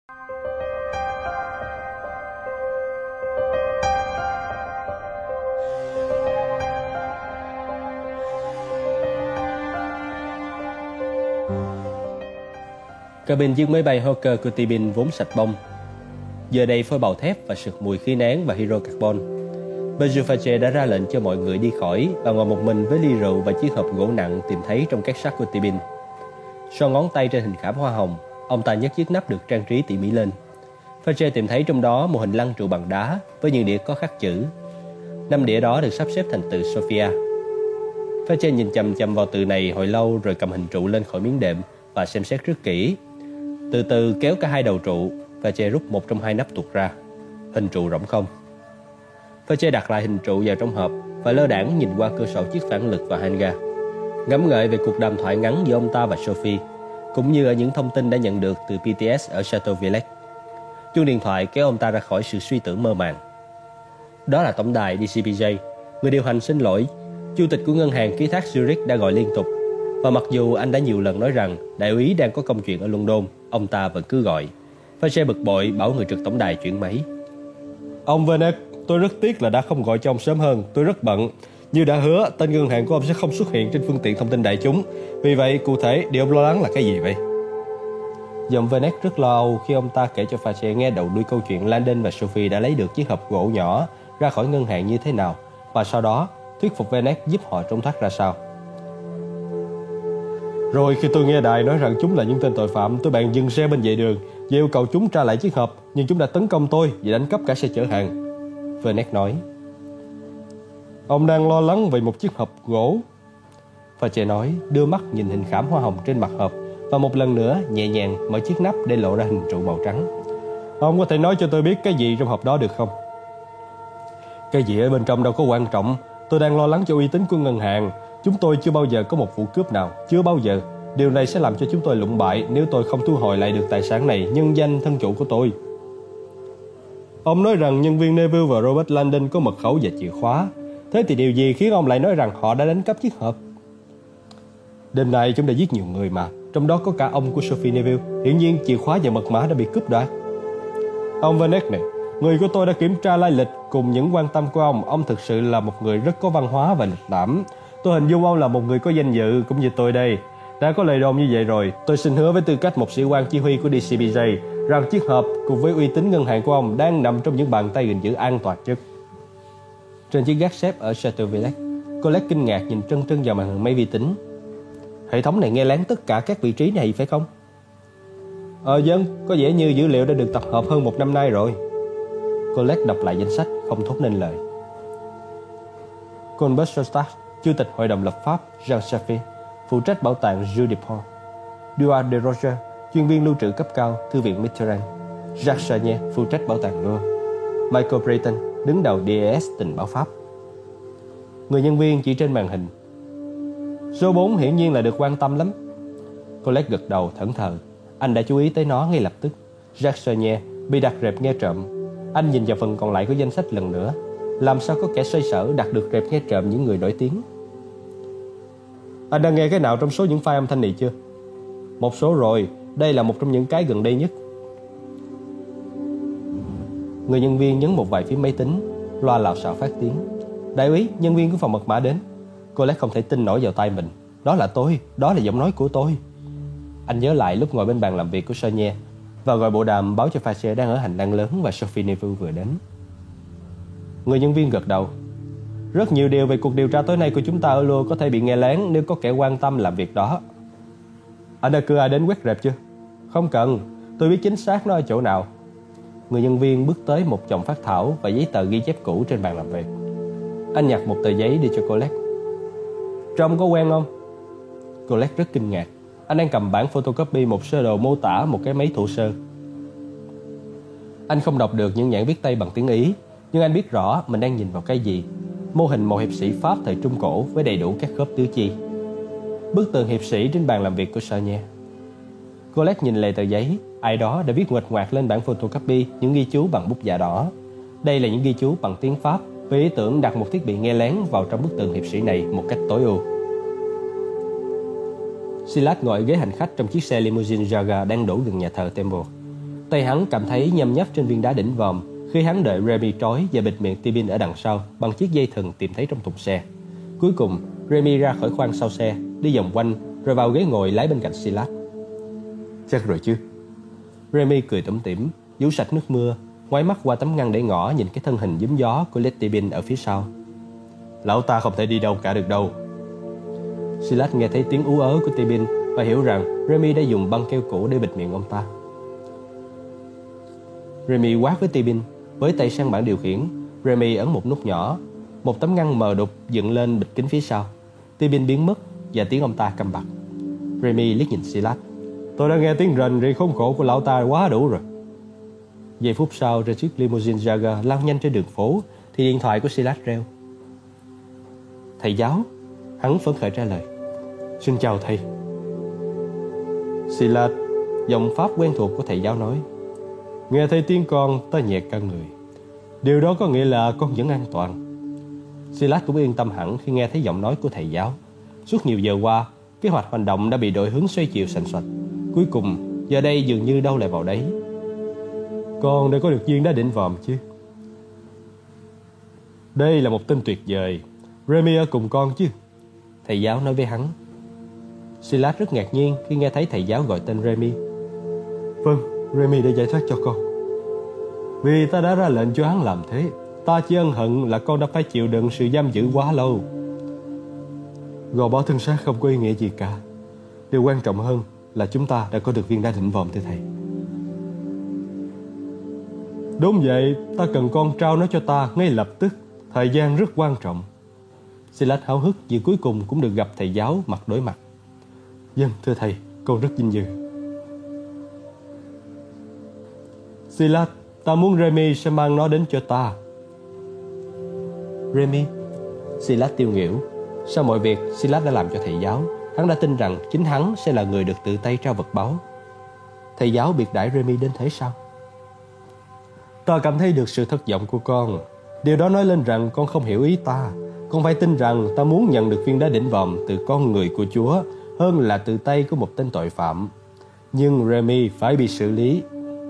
Cabin chiếc máy bay Hawker của Tibin vốn sạch bông, giờ đây phôi bào thép và sực mùi khí nén và hydrocarbon. Bejufache đã ra lệnh cho mọi người đi khỏi và ngồi một mình với ly rượu và chiếc hộp gỗ nặng tìm thấy trong két sắt của Tibin. So ngón tay trên hình khảm hoa hồng, ông ta nhấc chiếc nắp được trang trí tỉ mỉ lên. Fache tìm thấy trong đó một hình lăng trụ bằng đá với những đĩa có khắc chữ. 5 đĩa đó được sắp xếp thành từ Sophia. Fache nhìn chằm chằm vào từ này hồi lâu rồi cầm hình trụ lên khỏi miếng đệm và xem xét rất kỹ. Từ từ kéo cả hai đầu trụ, Fache rút một trong hai nắp tuột ra. Hình trụ rỗng không. Fache đặt lại hình trụ vào trong hộp và lơ đãng nhìn qua cửa sổ chiếc phản lực và hanga, ngẫm ngợi về cuộc đàm thoại ngắn giữa ông ta và Sophie, cũng như ở những thông tin đã nhận được từ PTS ở Chateau Villette. Chuông điện thoại kéo ông ta ra khỏi sự suy tưởng mơ màng. Đó là tổng đài DCBJ. Người điều hành xin lỗi. Chủ tịch của ngân hàng ký thác Zurich đã gọi liên tục, và mặc dù anh đã nhiều lần nói rằng đại úy đang có công chuyện ở London, ông ta vẫn cứ gọi. Fache bực bội bảo người trực tổng đài chuyển máy. Ông Vernet, tôi rất tiếc là đã không gọi cho ông sớm hơn. Tôi rất bận. Như đã hứa, tên ngân hàng của ông sẽ không xuất hiện trên phương tiện thông tin đại chúng. Vì vậy, cụ thể, điều ông lo lắng là cái gì vậy? Giọng Vernet rất lo âu khi ông ta kể cho Fache nghe đầu đuôi câu chuyện Landon và Sophie đã lấy được chiếc hộp gỗ nhỏ ra khỏi ngân hàng như thế nào, và sau đó thuyết phục Vernet giúp họ trốn thoát ra sao. Rồi khi tôi nghe đài nói rằng chúng là những tên tội phạm, tôi bèn dừng xe bên vệ đường và yêu cầu chúng trả lại chiếc hộp, nhưng chúng đã tấn công tôi và đánh cắp cả xe chở hàng. Vernet nói. Ông đang lo lắng về một chiếc hộp gỗ. Fache nói, đưa mắt nhìn hình khảm hoa hồng trên mặt hộp và một lần nữa nhẹ nhàng mở chiếc nắp để lộ ra hình trụ màu trắng. Ông có thể nói cho tôi biết cái gì trong hộp đó được không? Cái gì ở bên trong đâu có quan trọng. Tôi đang lo lắng cho uy tín của ngân hàng. Chúng tôi chưa bao giờ có một vụ cướp nào, chưa bao giờ. Điều này sẽ làm cho chúng tôi lụng bại nếu tôi không thu hồi lại được tài sản này nhân danh thân chủ của tôi. Ông nói rằng nhân viên Neville và Robert Landon có mật khẩu và chìa khóa. Thế thì điều gì khiến ông lại nói rằng họ đã đánh cắp chiếc hộp? Đêm nay chúng đã giết nhiều người mà, trong đó có cả ông của Sophie Neville. Hiển nhiên chìa khóa và mật mã đã bị cướp đoạt. Ông Vernet này, người của tôi đã kiểm tra lai lịch cùng những quan tâm của ông. Ông thực sự là một người rất có văn hóa và lịch lãm. Tôi hình dung ông là một người có danh dự, cũng như tôi đây. Đã có lời đồn như vậy rồi, tôi xin hứa với tư cách một sĩ quan chỉ huy của DCBJ rằng chiếc hộp cùng với uy tín ngân hàng của ông đang nằm trong những bàn tay gìn giữ an toàn nhất. Trên chiếc gác xếp ở Chateau Villette, Colette kinh ngạc nhìn trân trân vào màn hình máy vi tính. Hệ thống này nghe lén tất cả các vị trí này phải không? Vâng, có vẻ như dữ liệu đã được tập hợp hơn 1 năm nay rồi. Colette đọc lại danh sách, không thốt nên lời. Colbert Sostat, Chủ tịch Hội đồng lập pháp Jean Chaffee, phụ trách bảo tàng Jules Dupont. Duarte de Roger, chuyên viên lưu trữ cấp cao, Thư viện Mitterrand. Jacques Chagnet, phụ trách bảo tàng Louvre. Michael Brayton, đứng đầu DES tình báo Pháp. Người nhân viên chỉ trên màn hình. Số 4 hiển nhiên là được quan tâm lắm. Colette gật đầu thẫn thờ. Anh đã chú ý tới nó ngay lập tức. Jacques Chagnet bị đặt rệp nghe trộm. Anh nhìn vào phần còn lại của danh sách lần nữa. Làm sao có kẻ xoay sở đặt được rệp nghe trộm những người nổi tiếng? Anh đã nghe cái nào trong số những file âm thanh này chưa? Một số rồi. Đây là một trong những cái gần đây nhất. Người nhân viên nhấn một vài phím máy tính. Loa lạo xạo phát tiếng. Đại úy, nhân viên của phòng mật mã đến. Colette không thể tin nổi vào tai mình. Đó là tôi. Đó là giọng nói của tôi. Anh nhớ lại lúc ngồi bên bàn làm việc của Chagnet và gọi bộ đàm báo cho Fache đang ở hành lang lớn và Sophie Neville vừa đến. Người nhân viên gật đầu. Rất nhiều điều về cuộc điều tra tối nay của chúng ta ở Louvre có thể bị nghe lén nếu có kẻ quan tâm làm việc đó. Anh đã cử ai đến quét rệp chưa? Không cần, tôi biết chính xác nó ở chỗ nào. Người nhân viên bước tới một chồng phác thảo và giấy tờ ghi chép cũ trên bàn làm việc. Anh nhặt một tờ giấy đưa cho Colette. Trông có quen không? Colette rất kinh ngạc. Anh đang cầm bản photocopy một sơ đồ mô tả một cái máy thô sơ. Anh không đọc được những nhãn viết tay bằng tiếng Ý, nhưng anh biết rõ mình đang nhìn vào cái gì. Mô hình một hiệp sĩ Pháp thời Trung Cổ với đầy đủ các khớp tứ chi. Bức tường hiệp sĩ trên bàn làm việc của Chagnet. Colette nhìn lề tờ giấy. Ai đó đã viết nguệch ngoạc lên bản photocopy những ghi chú bằng bút dạ đỏ. Đây là những ghi chú bằng tiếng Pháp với ý tưởng đặt một thiết bị nghe lén vào trong bức tường hiệp sĩ này một cách tối ưu. Silas ngồi ở ghế hành khách trong chiếc xe limousine Jaguar đang đổ gần nhà thờ Temple. Tay hắn cảm thấy nhâm nhấp trên viên đá đỉnh vòm khi hắn đợi Remy trói và bịt miệng Tibin ở đằng sau bằng chiếc dây thừng tìm thấy trong thùng xe. Cuối cùng, Remy ra khỏi khoang sau xe, đi vòng quanh rồi vào ghế ngồi lái bên cạnh Silas. Chắc rồi chứ? Remy cười tủm tỉm, vú sạch nước mưa, ngoái mắt qua tấm ngăn để ngõ nhìn cái thân hình giúm gió của Led Tibin ở phía sau. Lão ta không thể đi đâu cả được đâu. Silas nghe thấy tiếng ú ớ của Tibin và hiểu rằng Remy đã dùng băng keo cũ để bịt miệng ông ta. Remy quát với Tibin, với tay sang bảng điều khiển. Remy ấn một nút nhỏ, một tấm ngăn mờ đục dựng lên bịt kín phía sau. Tibin biến mất và tiếng ông ta câm bặt. Remy liếc nhìn Silas. Tôi đã nghe tiếng rền rĩ khốn khổ của lão ta quá đủ rồi. Vài phút sau, trên chiếc limousine Jaguar lao nhanh trên đường phố thì điện thoại của Silas reo. Thầy giáo, hắn phấn khởi trả lời. Xin chào thầy. Silas, giọng pháp quen thuộc của thầy giáo nói. Nghe thấy tiếng con, ta nhẹt cả người. Điều đó có nghĩa là con vẫn an toàn. Silas cũng yên tâm hẳn khi nghe thấy giọng nói của thầy giáo. Suốt nhiều giờ qua, kế hoạch hành động đã bị đổi hướng xoay chiều sành soạch. Cuối cùng, giờ đây dường như đâu lại vào đấy. Con đã có được viên đá đỉnh vòm chứ? Đây là một tin tuyệt vời. Remy ở cùng con chứ? Thầy giáo nói với hắn. Silas rất ngạc nhiên khi nghe thấy thầy giáo gọi tên Remy. Vâng, Remy đã giải thoát cho con. Vì ta đã ra lệnh cho hắn làm thế. Ta chỉ ân hận là con đã phải chịu đựng sự giam giữ quá lâu. Gò bó thân xác không có ý nghĩa gì cả. Điều quan trọng hơn là chúng ta đã có được viên đá đỉnh vòm thưa thầy. Đúng vậy, ta cần con trao nó cho ta ngay lập tức. Thời gian rất quan trọng. Silas háo hức vì cuối cùng cũng được gặp thầy giáo mặt đối mặt. Vâng, thưa thầy, con rất vinh dự. Silas, ta muốn Remy sẽ mang nó đến cho ta. Remy? Silas tiêu nghỉu. Sau mọi việc Silas đã làm cho thầy giáo, hắn đã tin rằng chính hắn sẽ là người được tự tay trao vật báu. Thầy giáo biệt đãi Remy đến thế sao? Ta cảm thấy được sự thất vọng của con. Điều đó nói lên rằng con không hiểu ý ta. Con phải tin rằng ta muốn nhận được viên đá đỉnh vòm từ con người của Chúa hơn là từ tay của một tên tội phạm. Nhưng Remy phải bị xử lý.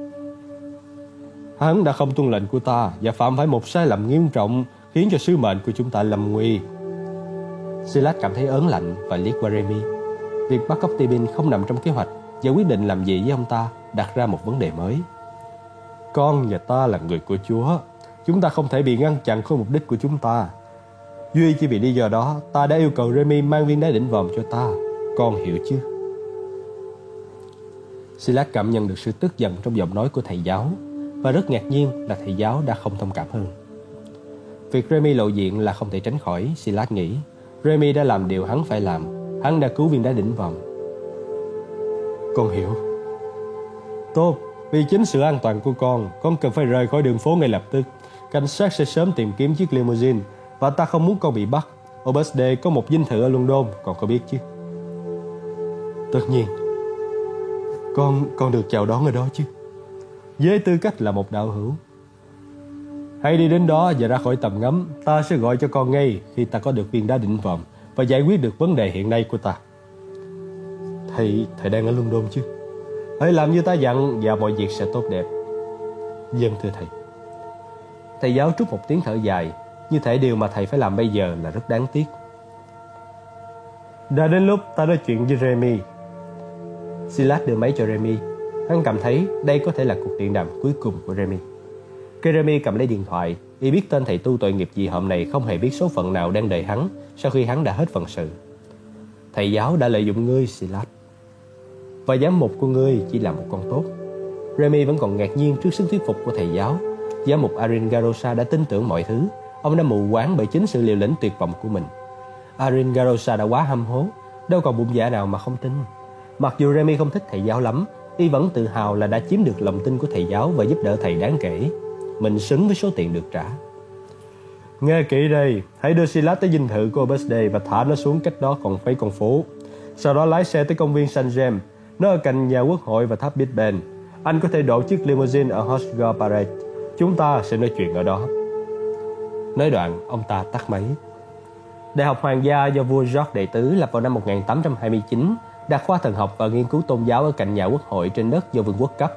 Hắn đã không tuân lệnh của ta và phạm phải một sai lầm nghiêm trọng khiến cho sứ mệnh của chúng ta lầm nguy. Silas cảm thấy ớn lạnh và liếc qua Remy. Việc bắt cóc Tibin không nằm trong kế hoạch và quyết định làm gì với ông ta đặt ra một vấn đề mới. Con và ta là người của Chúa. Chúng ta không thể bị ngăn chặn khỏi mục đích của chúng ta. Duy chỉ vì lý do đó ta đã yêu cầu Remy mang viên đá đỉnh vòm cho ta. Con hiểu chứ? Silas cảm nhận được sự tức giận trong giọng nói của thầy giáo và rất ngạc nhiên là thầy giáo đã không thông cảm hơn. Việc Remy lộ diện là không thể tránh khỏi. Silas nghĩ Remy đã làm điều hắn phải làm. Hắn đã cứu viên đá đỉnh vòm. Con hiểu. Tốt, vì chính sự an toàn của con cần phải rời khỏi đường phố ngay lập tức. Cảnh sát sẽ sớm tìm kiếm chiếc limousine và ta không muốn con bị bắt. Obesde có một dinh thự ở London, con có biết chứ? Tất nhiên. Con được chào đón ở đó chứ? Với tư cách là một đạo hữu. Hãy đi đến đó và ra khỏi tầm ngắm. Ta sẽ gọi cho con ngay khi ta có được viên đá đỉnh vòm và giải quyết được vấn đề hiện nay của ta. Thầy đang ở London chứ? Hãy làm như ta dặn và mọi việc sẽ tốt đẹp. Vâng, thưa thầy. Thầy giáo trút một tiếng thở dài. Như thể điều mà thầy phải làm bây giờ là rất đáng tiếc. Đã đến lúc ta nói chuyện với Remy. Silas đưa máy cho Remy. Hắn cảm thấy đây có thể là cuộc điện đàm cuối cùng của Remy. Khi Remy cầm lấy điện thoại, y biết tên thầy tu tội nghiệp dị hợm này không hề biết số phận nào đang đợi hắn sau khi hắn đã hết phận sự. Thầy giáo đã lợi dụng ngươi, Silas. Và giám mục của ngươi chỉ là một con tốt. Remy vẫn còn ngạc nhiên trước sức thuyết phục của thầy giáo. Giám mục Arin Garosa đã tin tưởng mọi thứ. Ông đã mù quáng bởi chính sự liều lĩnh tuyệt vọng của mình. Arin Garosa đã quá hăm hố, đâu còn bụng dạ nào mà không tin. Mặc dù Remy không thích thầy giáo lắm, y vẫn tự hào là đã chiếm được lòng tin của thầy giáo và giúp đỡ thầy đáng kể. Mình xứng với số tiền được trả. Nghe kỹ đây, hãy đưa Silas tới dinh thự của Obesde và thả nó xuống cách đó còn mấy con phố. Sau đó lái xe tới công viên Saint James, nó ở cạnh nhà quốc hội và tháp Big Ben. Anh có thể đổ chiếc limousine ở Horseshoe Parade. Chúng ta sẽ nói chuyện ở đó. Nói đoạn, ông ta tắt máy. Đại học Hoàng gia do vua George đệ tứ lập vào năm 1829 đặt khoa thần học và nghiên cứu tôn giáo ở cạnh nhà quốc hội trên đất do vương quốc cấp.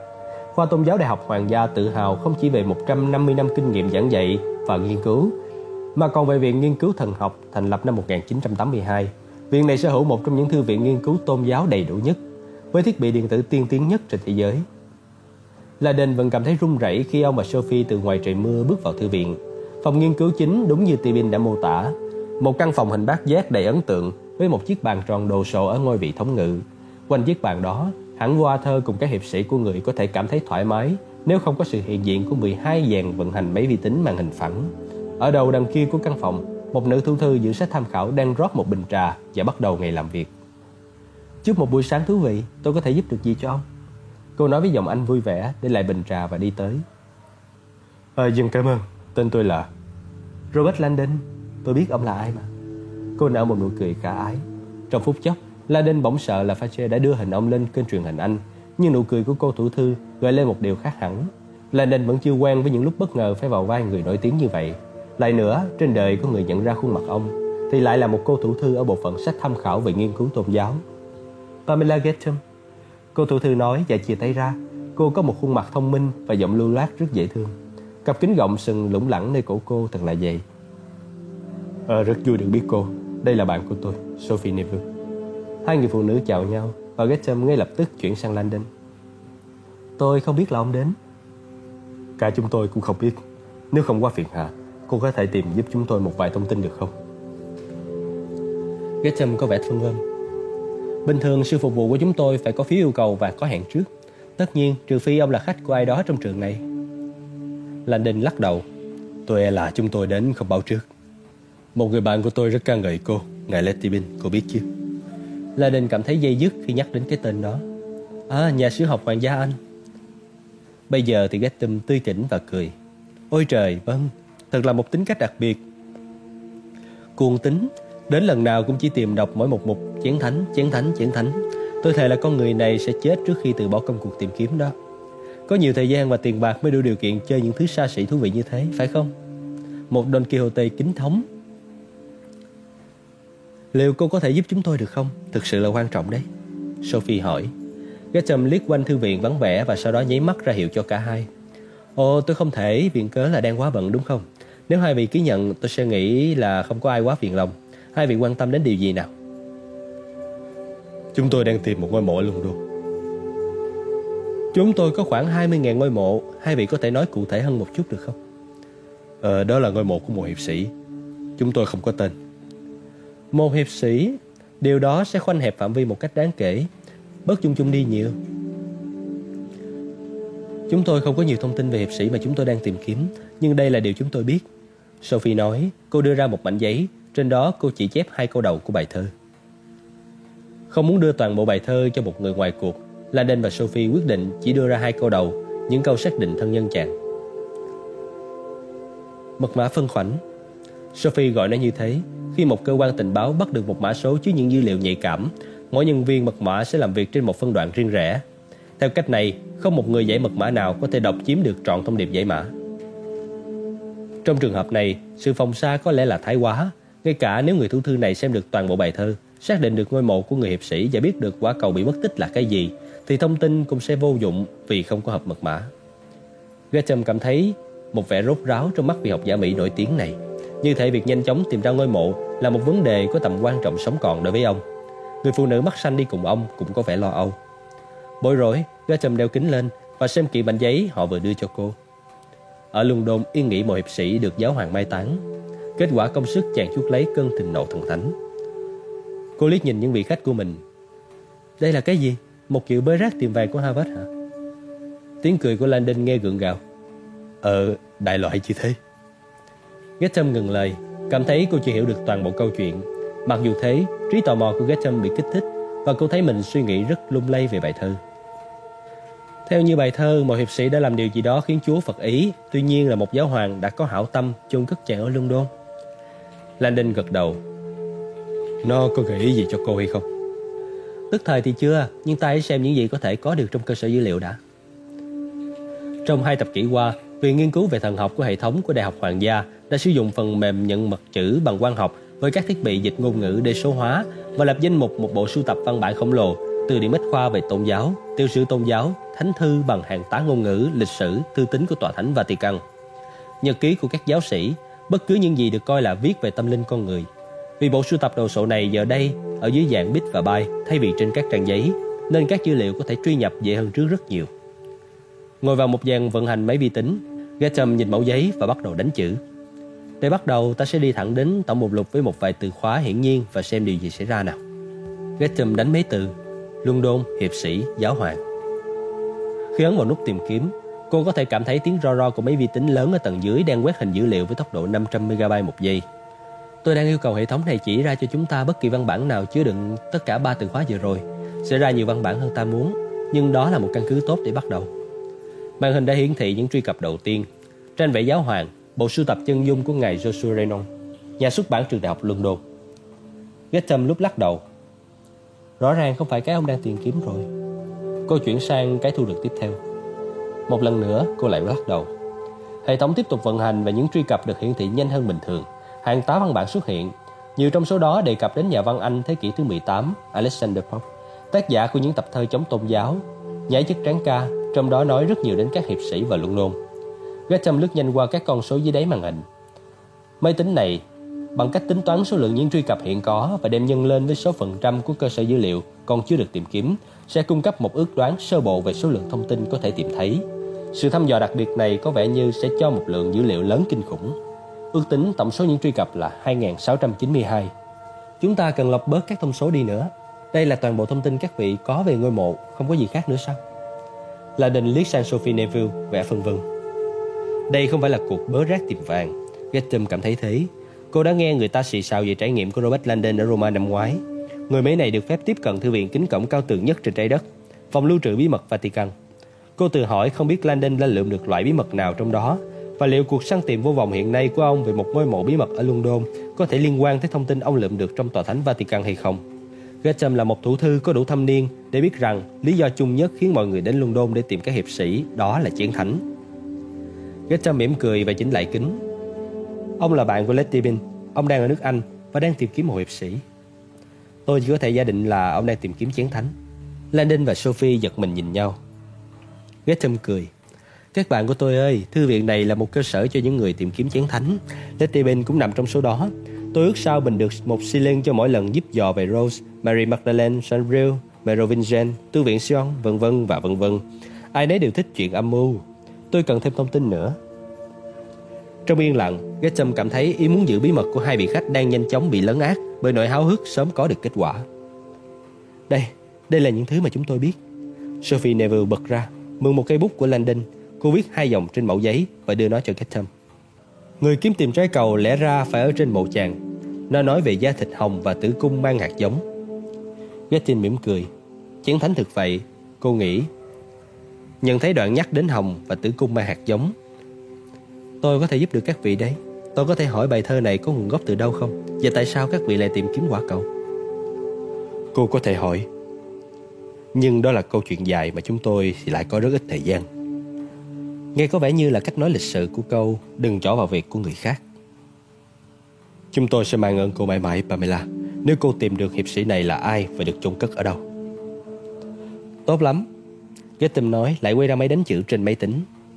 Khoa Tôn giáo Đại học Hoàng gia tự hào không chỉ về 150 năm kinh nghiệm giảng dạy và nghiên cứu, mà còn về Viện Nghiên cứu Thần học thành lập năm 1982. Viện này sở hữu một trong những thư viện nghiên cứu tôn giáo đầy đủ nhất, với thiết bị điện tử tiên tiến nhất trên thế giới. Landon vẫn cảm thấy run rẩy khi ông và Sophie từ ngoài trời mưa bước vào thư viện. Phòng nghiên cứu chính đúng như Tibin đã mô tả, một căn phòng hình bát giác đầy ấn tượng với một chiếc bàn tròn đồ sộ ở ngôi vị thống ngự. Quanh chiếc bàn đó, hẳn vô Arthur cùng các hiệp sĩ của người có thể cảm thấy thoải mái nếu không có sự hiện diện của 12 dàn vận hành máy vi tính màn hình phẳng. Ở đầu đằng kia của căn phòng, một nữ thủ thư giữ sách tham khảo đang rót một bình trà và bắt đầu ngày làm việc. Chúc một buổi sáng thú vị, tôi có thể giúp được gì cho ông? Cô nói với giọng Anh vui vẻ, để lại bình trà và đi tới. Dân cảm ơn, tên tôi là Robert Landon, tôi biết ông là ai mà. Cô nở một nụ cười khả ái. Trong phút chốc, Landon bỗng sợ là Fache đã đưa hình ông lên kênh truyền hình Anh, nhưng nụ cười của cô thủ thư gợi lên một điều khác hẳn. Landon vẫn chưa quen với những lúc bất ngờ phải vào vai người nổi tiếng như vậy. Lại nữa, trên đời có người nhận ra khuôn mặt ông, thì lại là một cô thủ thư ở bộ phận sách tham khảo về nghiên cứu tôn giáo. Pamela Getham, cô thủ thư nói và chia tay ra. Cô có một khuôn mặt thông minh và giọng lưu loát rất dễ thương. Cặp kính gọng sừng lủng lẳng nơi cổ cô thật là dày. Rất vui được biết cô. Đây là bạn của tôi, Sophie Neville. Hai người phụ nữ chào nhau và Getham ngay lập tức chuyển sang Landon. Tôi không biết là ông đến. Cả chúng tôi cũng không biết. Nếu không quá phiền hà, cô có thể tìm giúp chúng tôi một vài thông tin được không? Getham có vẻ phân vân. Bình thường sư phục vụ của chúng tôi phải có phiếu yêu cầu và có hẹn trước. Tất nhiên, trừ phi ông là khách của ai đó trong trường này. Landon lắc đầu. Tôi e là chúng tôi đến không báo trước. Một người bạn của tôi rất ca ngợi cô, ngài Letibin, cô biết chứ? Landon cảm thấy dây dứt khi nhắc đến cái tên đó. Nhà sử học Hoàng gia Anh. Bây giờ thì Getham tươi tỉnh và cười. Ôi trời, vâng, thật là một tính cách đặc biệt. Cuồng tính, đến lần nào cũng chỉ tìm đọc mỗi một mục chén thánh, chén thánh, chén thánh. Tôi thề là con người này sẽ chết trước khi từ bỏ công cuộc tìm kiếm đó. Có nhiều thời gian và tiền bạc mới đủ điều kiện chơi những thứ xa xỉ thú vị như thế, phải không? Một Don Quixote chính thống. Liệu cô có thể giúp chúng tôi được không? Thực sự là quan trọng đấy, Sophie hỏi. Getham liếc quanh thư viện vắng vẻ và sau đó nháy mắt ra hiệu cho cả hai. Ồ, tôi không thể, viện cớ là đang quá bận đúng không? Nếu hai vị ký nhận, tôi sẽ nghĩ là không có ai quá phiền lòng. Hai vị quan tâm đến điều gì nào? Chúng tôi đang tìm một ngôi mộ ở London. Chúng tôi có khoảng 20.000 ngôi mộ. Hai vị có thể nói cụ thể hơn một chút được không? Đó là ngôi mộ của một hiệp sĩ. Chúng tôi không có tên. Một hiệp sĩ? Điều đó sẽ khoanh hẹp phạm vi một cách đáng kể. Bớt chung chung đi nhiều. Chúng tôi không có nhiều thông tin về hiệp sĩ mà chúng tôi đang tìm kiếm, nhưng đây là điều chúng tôi biết. Sophie nói. Cô đưa ra một mảnh giấy. Trên đó cô chỉ chép 2 câu đầu của bài thơ. Không muốn đưa toàn bộ bài thơ cho một người ngoài cuộc, Landon và Sophie quyết định chỉ đưa ra 2 câu đầu, những câu xác định thân nhân chàng. Mật mã phân khoảnh. Sophie gọi nó như thế. Khi một cơ quan tình báo bắt được một mã số chứa những dữ liệu nhạy cảm, mỗi nhân viên mật mã sẽ làm việc trên một phân đoạn riêng rẽ. Theo cách này, không một người giải mật mã nào có thể đọc chiếm được trọn thông điệp giải mã. Trong trường hợp này, sự phòng xa có lẽ là thái quá. Ngay cả nếu người thủ thư này xem được toàn bộ bài thơ, xác định được ngôi mộ của người hiệp sĩ và biết được quả cầu bị mất tích là cái gì, thì thông tin cũng sẽ vô dụng vì không có hợp mật mã. Getham cảm thấy một vẻ rốt ráo trong mắt vị học giả Mỹ nổi tiếng này. Như thể việc nhanh chóng tìm ra ngôi mộ là một vấn đề có tầm quan trọng sống còn đối với ông. Người phụ nữ mắt xanh đi cùng ông cũng có vẻ lo âu. Bối rối, Getham đeo kính lên và xem kỹ mảnh giấy họ vừa đưa cho cô. Ở London yên nghỉ một hiệp sĩ được giáo hoàng mai táng. Kết quả công sức chàng chuốc lấy cơn thịnh nộ thần thánh. Cô liếc nhìn những vị khách của mình. Đây là cái gì? Một kiểu bới rác tìm vàng của Harvard hả? Tiếng cười của Landon nghe gượng gạo. Đại loại như thế. Getham ngừng lời, cảm thấy cô chưa hiểu được toàn bộ câu chuyện. Mặc dù thế, trí tò mò của Getham bị kích thích và cô thấy mình suy nghĩ rất lung lay về bài thơ. Theo như bài thơ, một hiệp sĩ đã làm điều gì đó khiến Chúa phật ý. Tuy nhiên là một giáo hoàng đã có hảo tâm chôn cất chàng ở London. Landon gật đầu. Nó có gợi ý gì cho cô hay không? Tức thời thì chưa, nhưng ta hãy xem những gì có thể có được trong cơ sở dữ liệu đã. Trong 2 thập kỷ qua, Viện Nghiên cứu về thần học của hệ thống của Đại học Hoàng gia đã sử dụng phần mềm nhận mật chữ bằng quang học với các thiết bị dịch ngôn ngữ để số hóa và lập danh mục một bộ sưu tập văn bản khổng lồ từ điển bách khoa về tôn giáo, tiểu sử tôn giáo, thánh thư bằng hàng tá ngôn ngữ, lịch sử, thư tín của Tòa Thánh Vatican, nhật ký của các giáo sĩ, bất cứ những gì được coi là viết về tâm linh con người. Vì bộ sưu tập đồ sộ này giờ đây ở dưới dạng bit và byte thay vì trên các trang giấy, nên các dữ liệu có thể truy nhập dễ hơn trước rất nhiều. Ngồi vào một dàn vận hành máy vi tính, Getham nhìn mẫu giấy và bắt đầu đánh chữ. Để bắt đầu, ta sẽ đi thẳng đến tổng mục lục với một vài từ khóa hiển nhiên và xem điều gì xảy ra nào. Getham đánh mấy từ: London, hiệp sĩ, giáo hoàng. Khi ấn vào nút tìm kiếm, cô có thể cảm thấy tiếng ro ro của máy vi tính lớn ở tầng dưới đang quét hình dữ liệu với tốc độ 500 MB một giây. Tôi đang yêu cầu hệ thống này chỉ ra cho chúng ta bất kỳ văn bản nào chứa đựng tất cả 3 từ khóa vừa rồi. Sẽ ra nhiều văn bản hơn ta muốn, nhưng đó là một căn cứ tốt để bắt đầu. Màn hình đã hiển thị những truy cập đầu tiên. Tranh vẽ giáo hoàng, bộ sưu tập chân dung của ngài Joshua Renon, nhà xuất bản trường đại học London. Getham lúc lắc đầu. Rõ ràng không phải cái ông đang tìm kiếm rồi. Cô chuyển sang cái thu được tiếp theo. Một lần nữa cô lại lắc đầu. Hệ thống tiếp tục vận hành và những truy cập được hiển thị nhanh hơn bình thường. Hàng tá văn bản xuất hiện. Nhiều trong số đó đề cập đến nhà văn Anh thế kỷ thứ 18, Alexander Pope, tác giả của những tập thơ chống tôn giáo, nhái chất tráng ca, trong đó nói rất nhiều đến các hiệp sĩ và London. Getham lướt nhanh qua các con số dưới đáy màn hình. Máy tính này, bằng cách tính toán số lượng những truy cập hiện có và đem nhân lên với số phần trăm của cơ sở dữ liệu còn chưa được tìm kiếm, sẽ cung cấp một ước đoán sơ bộ về số lượng thông tin có thể tìm thấy. Sự thăm dò đặc biệt này có vẻ như sẽ cho một lượng dữ liệu lớn kinh khủng. Ước tính tổng số những truy cập là 2.692. Chúng ta cần lọc bớt các thông số đi nữa. Đây là toàn bộ thông tin các vị có về ngôi mộ, không có gì khác nữa sao? Landon liếc sang Sophie Neville, vẻ phân vân. Đây không phải là cuộc bớ rác tìm vàng. Getham cảm thấy thế. Cô đã nghe người ta xì xào về trải nghiệm của Robert Landon ở Roma năm ngoái. Người Mỹ này được phép tiếp cận thư viện kính cổng cao tường nhất trên trái đất, phòng lưu trữ bí mật Vatican. Cô tự hỏi không biết Landon đã lượm được loại bí mật nào trong đó, và liệu cuộc săn tìm vô vọng hiện nay của ông về một ngôi mộ bí mật ở London có thể liên quan tới thông tin ông lượm được trong Tòa Thánh Vatican hay không. Getham là một thủ thư có đủ thâm niên để biết rằng lý do chung nhất khiến mọi người đến London để tìm các hiệp sĩ đó là chiến thánh. Getham mỉm cười và chỉnh lại kính. Ông là bạn của Letty Bin. Ông đang ở nước Anh và đang tìm kiếm một hiệp sĩ. Tôi chỉ có thể giả định là ông đang tìm kiếm chiến thánh. Landon và Sophie giật mình nhìn nhau. Getham cười. Các bạn của tôi ơi, thư viện này là một cơ sở cho những người tìm kiếm chiến thánh. Letty Bin cũng nằm trong số đó. Tôi ước sao mình được một xi lân cho mỗi lần giúp dò về Rose, Mary Magdalene, Saint Brieuc, Merovingian, tu viện Sion, vân vân và vân vân. Ai nấy đều thích chuyện âm mưu. Tôi cần thêm thông tin nữa. Trong yên lặng, Getham cảm thấy ý muốn giữ bí mật của hai vị khách đang nhanh chóng bị lấn át bởi nỗi háo hức sớm có được kết quả. Đây là những thứ mà chúng tôi biết. Sophie Neville bật ra, mượn một cây bút của Landon. Cô viết 2 dòng trên mẩu giấy và đưa nó cho Getham. Người kiếm tìm trái cầu lẽ ra phải ở trên mộ chàng. Nó nói về da thịt hồng và tử cung mang hạt giống. Getham mỉm cười. Chiến thánh thực vậy, cô nghĩ. Nhận thấy đoạn nhắc đến hồng và tử cung mang hạt giống. Tôi có thể giúp được các vị đấy. Tôi có thể hỏi bài thơ này có nguồn gốc từ đâu không? Và tại sao các vị lại tìm kiếm quả cầu? Cô có thể hỏi. Nhưng đó là câu chuyện dài mà chúng tôi thì lại có rất ít thời gian. Nghe có vẻ như là cách nói lịch sự của câu đừng trỏ vào việc của người khác. Chúng tôi sẽ mang ơn cô mãi mãi, Pamela, nếu cô tìm được hiệp sĩ này là ai và được chôn cất ở đâu. Tốt lắm, Getham nói, lại quay ra máy đánh chữ trên máy tính.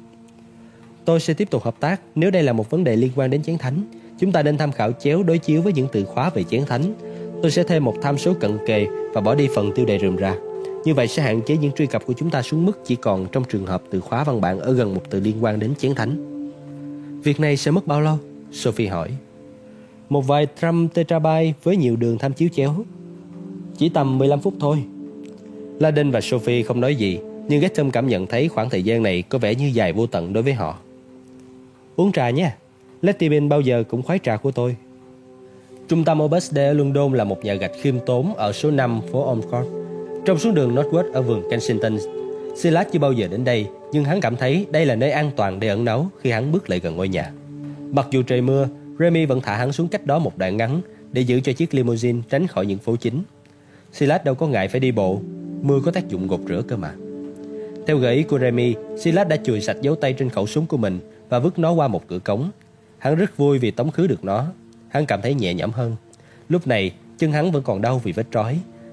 Tôi sẽ tiếp tục hợp tác nếu đây là một vấn đề liên quan đến Chén Thánh. Chúng ta nên tham khảo chéo đối chiếu với những từ khóa về Chén Thánh. Tôi sẽ thêm một tham số cận kề và bỏ đi phần tiêu đề rườm rà. Như vậy sẽ hạn chế những truy cập của chúng ta xuống mức chỉ còn trong trường hợp từ khóa văn bản ở gần một từ liên quan đến Chén Thánh. Việc này sẽ mất bao lâu? Sophie hỏi. Một vài trăm terabyte với nhiều đường tham chiếu chéo. Chỉ tầm 15 phút thôi. Landon và Sophie không nói gì, nhưng Getham cảm nhận thấy khoảng thời gian này có vẻ như dài vô tận đối với họ. Uống trà nha. Letty Bin bao giờ cũng khoái trà của tôi. Trung tâm Opus Dei ở London là một nhà gạch khiêm tốn ở số 5 phố Ormcourt, trong xuống đường Northwood ở vườn Kensington. Silas chưa bao giờ đến đây, nhưng hắn cảm thấy đây là nơi an toàn để ẩn náu khi hắn bước lại gần ngôi nhà. Mặc dù trời mưa, Remy vẫn thả hắn xuống cách đó một đoạn ngắn để giữ cho chiếc limousine tránh khỏi những phố chính. Silas đâu có ngại phải đi bộ, mưa có tác dụng gột rửa cơ mà. Theo gợi ý của Remy, Silas đã chùi sạch dấu tay trên khẩu súng của mình và vứt nó qua một cửa cống. Hắn rất vui vì tống khứ được nó. Hắn cảm thấy nhẹ nhõm hơn. Lúc này, chân hắn vẫn còn đau vì vết trói.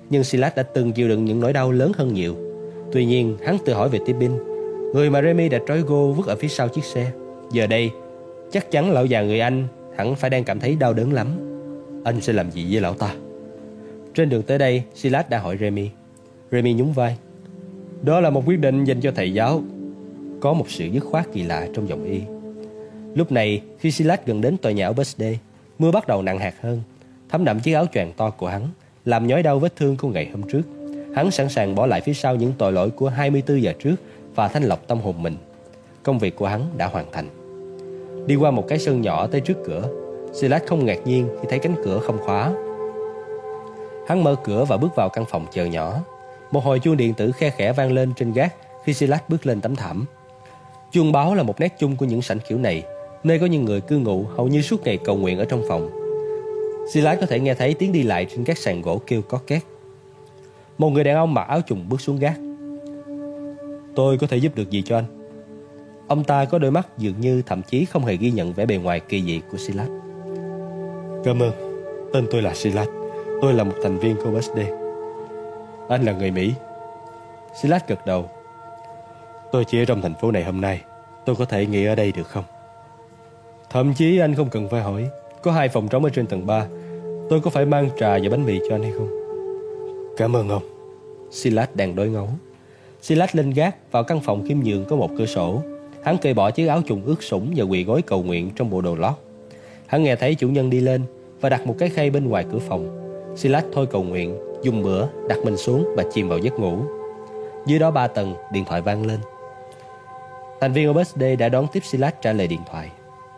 nhưng Silas đã từng chịu đựng những nỗi đau lớn hơn nhiều. Tuy nhiên, hắn tự hỏi về Tibin, người mà Remy đã trói gô vứt ở phía sau chiếc xe. Giờ đây, chắc chắn lão già người Anh hẳn phải đang cảm thấy đau đớn lắm. Anh sẽ làm gì với lão ta? Trên đường tới đây, Silas đã hỏi Remy. Remy nhún vai. Đó là một quyết định dành cho thầy giáo. Có một sự dứt khoát kỳ lạ trong giọng y. Lúc này, khi Silas gần đến tòa nhà ở Birthday, mưa bắt đầu nặng hạt hơn, thấm đẫm chiếc áo choàng to của hắn, làm nhói đau vết thương của ngày hôm trước. Hắn sẵn sàng bỏ lại phía sau những tội lỗi của 24 giờ trước và thanh lọc tâm hồn mình. Công việc của hắn đã hoàn thành. Đi qua một cái sân nhỏ tới trước cửa, Silas không ngạc nhiên khi thấy cánh cửa không khóa. Hắn mở cửa và bước vào căn phòng chờ nhỏ. Một hồi chuông điện tử khe khẽ vang lên trên gác khi Silas bước lên tấm thảm. Chuông báo là một nét chung của những sảnh kiểu này, nơi có những người cư ngụ hầu như suốt ngày cầu nguyện ở trong phòng. Silas có thể nghe thấy tiếng đi lại trên các sàn gỗ kêu có két. Một người đàn ông mặc áo trùng bước xuống gác. Tôi có thể giúp được gì cho anh? Ông ta có đôi mắt dường như thậm chí không hề ghi nhận vẻ bề ngoài kỳ dị của Silas. Cảm ơn, tên tôi là Silas. Tôi là một thành viên của Birthday. Anh là người Mỹ? Silas gật đầu. Tôi chỉ ở trong thành phố này hôm nay. Tôi có thể nghỉ ở đây được không? Thậm chí anh không cần phải hỏi. Có 2 phòng trống ở trên tầng 3. Tôi có phải mang trà và bánh mì cho anh hay không? Cảm ơn ông. Silas đang đối ngấu. Silas lên gác vào căn phòng khiêm nhường có một cửa sổ. Hắn cởi bỏ chiếc áo trùng ướt sũng và quỳ gối cầu nguyện trong bộ đồ lót. Hắn nghe thấy chủ nhân đi lên và đặt một cái khay bên ngoài cửa phòng. Silas thôi cầu nguyện, dùng bữa, đặt mình xuống và chìm vào giấc ngủ. Dưới đó 3 tầng, điện thoại vang lên. Thành viên của Birthday đã đón tiếp Silas trả lời điện thoại.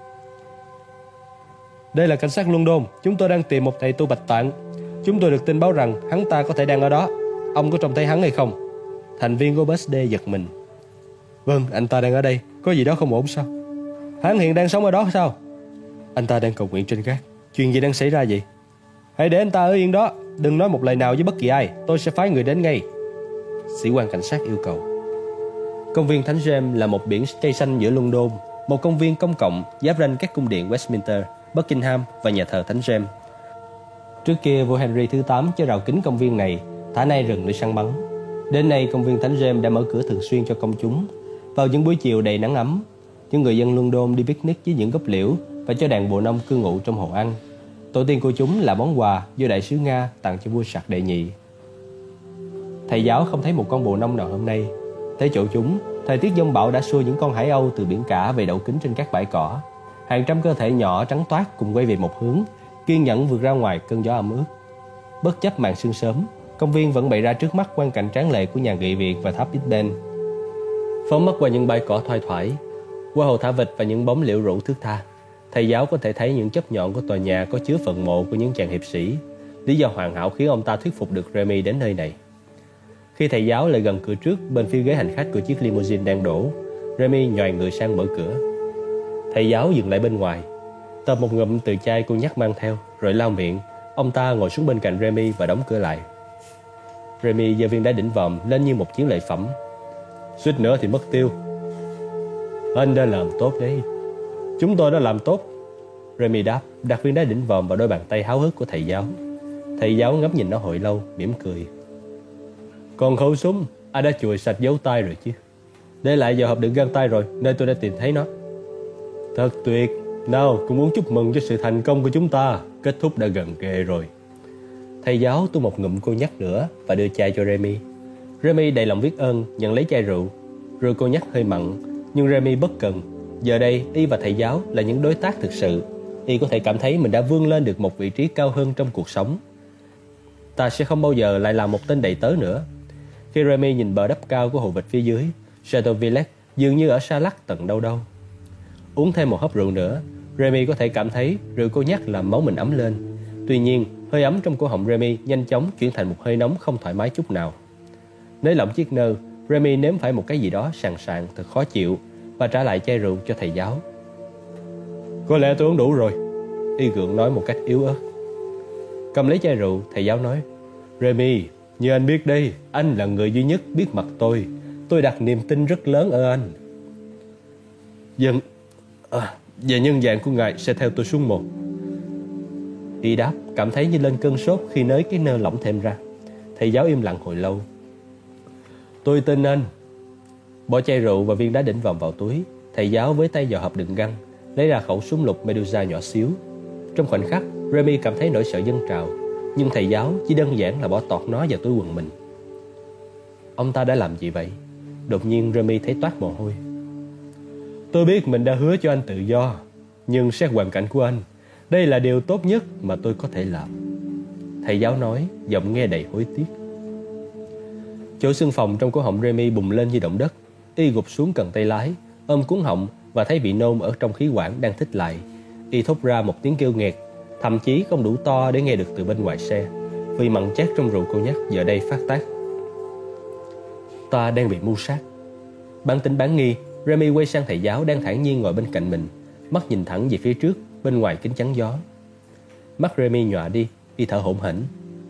Đây là cảnh sát London. Chúng tôi đang tìm một thầy tu Bạch Tạng. Chúng tôi được tin báo rằng hắn ta có thể đang ở đó. Ông có trông thấy hắn hay không? Thành viên của Birthday giật mình. Vâng, anh ta đang ở đây. Có gì đó không ổn sao? Hắn hiện đang sống ở đó sao? Anh ta đang cầu nguyện trên gác. Chuyện gì đang xảy ra vậy? Hãy để anh ta ở yên đó. Đừng nói một lời nào với bất kỳ ai. Tôi sẽ phái người đến ngay. Sĩ quan cảnh sát yêu cầu. Công viên Thánh James là một biển cây xanh giữa London, một công viên công cộng giáp ranh các cung điện Westminster, Buckingham và nhà thờ Thánh James. Trước kia vua Henry thứ 8 cho rào kính công viên này, thả nay rừng để săn bắn. Đến nay công viên Thánh James đã mở cửa thường xuyên cho công chúng. Vào những buổi chiều đầy nắng ấm, những người dân London đi picnic với những gốc liễu và cho đàn bồ nông cư ngụ trong hồ ăn. Tổ tiên của chúng là món quà do đại sứ Nga tặng cho vua Sạc đệ nhị. Thầy giáo không thấy một con bồ nông nào hôm nay. Tới chỗ chúng, thời tiết giông bão đã xua những con hải âu từ biển cả về đậu kính trên các bãi cỏ. Hàng trăm cơ thể nhỏ trắng toát cùng quay về một hướng, kiên nhẫn vượt ra ngoài cơn gió ẩm ướt. Bất chấp màn sương sớm, công viên vẫn bày ra trước mắt quang cảnh tráng lệ của nhà nghị viện và tháp Big Ben. Phóng mắt qua những bãi cỏ thoai thoải, qua hồ thả vịt và những bóng liễu rủ thướt tha, thầy giáo có thể thấy những chớp nhọn của tòa nhà có chứa phần mộ của những chàng hiệp sĩ. Lý do hoàn hảo khiến ông ta thuyết phục được Remy đến nơi này. Khi thầy giáo lại gần cửa trước, bên phía ghế hành khách của chiếc limousine đang đổ, Remy nhoài người sang mở cửa. Thầy giáo dừng lại bên ngoài, tập một ngụm từ chai cô nhắc mang theo, rồi lau miệng. Ông ta ngồi xuống bên cạnh Remy và đóng cửa lại. Remy giơ viên đá đỉnh vòm lên như một chiến lợi phẩm. Suýt nữa thì mất tiêu. Anh đã làm tốt đấy. Chúng tôi đã làm tốt. Remy đáp, đặt viên đá đỉnh vòm vào đôi bàn tay háo hức của thầy giáo. Thầy giáo ngắm nhìn nó hồi lâu, mỉm cười. Còn khẩu súng, ai đã chùi sạch dấu tay rồi chứ? Để lại vào hộp đựng găng tay rồi, nơi tôi đã tìm thấy nó. Thật tuyệt. Nào, cũng muốn chúc mừng cho sự thành công của chúng ta. Kết thúc đã gần kề rồi. Thầy giáo tu một ngụm cô nhắc nữa và đưa chai cho Remy. Remy đầy lòng biết ơn nhận lấy chai rượu. Rượu cô nhắc hơi mặn, nhưng Remy bất cần. Giờ đây, y và thầy giáo là những đối tác thực sự. Y có thể cảm thấy mình đã vươn lên được một vị trí cao hơn trong cuộc sống. Ta sẽ không bao giờ lại là một tên đầy tớ nữa. Khi Remy nhìn bờ đắp cao của hồ vịt phía dưới, Chateau Villette dường như ở xa lắc tận đâu đâu. Uống thêm một hớp rượu nữa, Remy có thể cảm thấy rượu cô nhắc làm máu mình ấm lên. Tuy nhiên, hơi ấm trong cổ họng Remy nhanh chóng chuyển thành một hơi nóng không thoải mái chút nào. Nới lỏng chiếc nơ, Remy nếm phải một cái gì đó sàn sàn thật khó chịu và trả lại chai rượu cho thầy giáo. Có lẽ tôi uống đủ rồi, y gượng nói một cách yếu ớt. Cầm lấy chai rượu, thầy giáo nói, Remy, như anh biết đây, anh là người duy nhất biết mặt tôi. Tôi đặt niềm tin rất lớn ở anh. Dân, và nhân dạng của ngài sẽ theo tôi xuống mộ. Y đáp, cảm thấy như lên cơn sốt khi nới cái nơ lỏng thêm ra. Thầy giáo im lặng hồi lâu. Tôi tin anh. Bỏ chai rượu và viên đá đỉnh vòm vào túi, thầy giáo với tay vào hộp đựng găng, lấy ra khẩu súng lục Medusa nhỏ xíu. Trong khoảnh khắc, Remy cảm thấy nỗi sợ dâng trào, nhưng thầy giáo chỉ đơn giản là bỏ tọt nó vào túi quần mình. Ông ta đã làm gì vậy? Đột nhiên Remy thấy toát mồ hôi. Tôi biết mình đã hứa cho anh tự do, nhưng xét hoàn cảnh của anh, đây là điều tốt nhất mà tôi có thể làm. Thầy giáo nói, giọng nghe đầy hối tiếc. Chỗ xương phòng trong cổ họng Remy bùng lên như động đất. Y gục xuống cần tay lái, ôm cuống họng và thấy vị nôn ở trong khí quản đang thích lại. Y thốt ra một tiếng kêu nghẹt, thậm chí không đủ to để nghe được từ bên ngoài xe, vì mặn chát trong rượu cô nhắc giờ đây phát tác. Ta đang bị mưu sát. Bán tính bán nghi, Remy quay sang thầy giáo đang thản nhiên ngồi bên cạnh mình, mắt nhìn thẳng về phía trước, bên ngoài kính chắn gió. Mắt Remy nhòa đi, y thở hổn hển.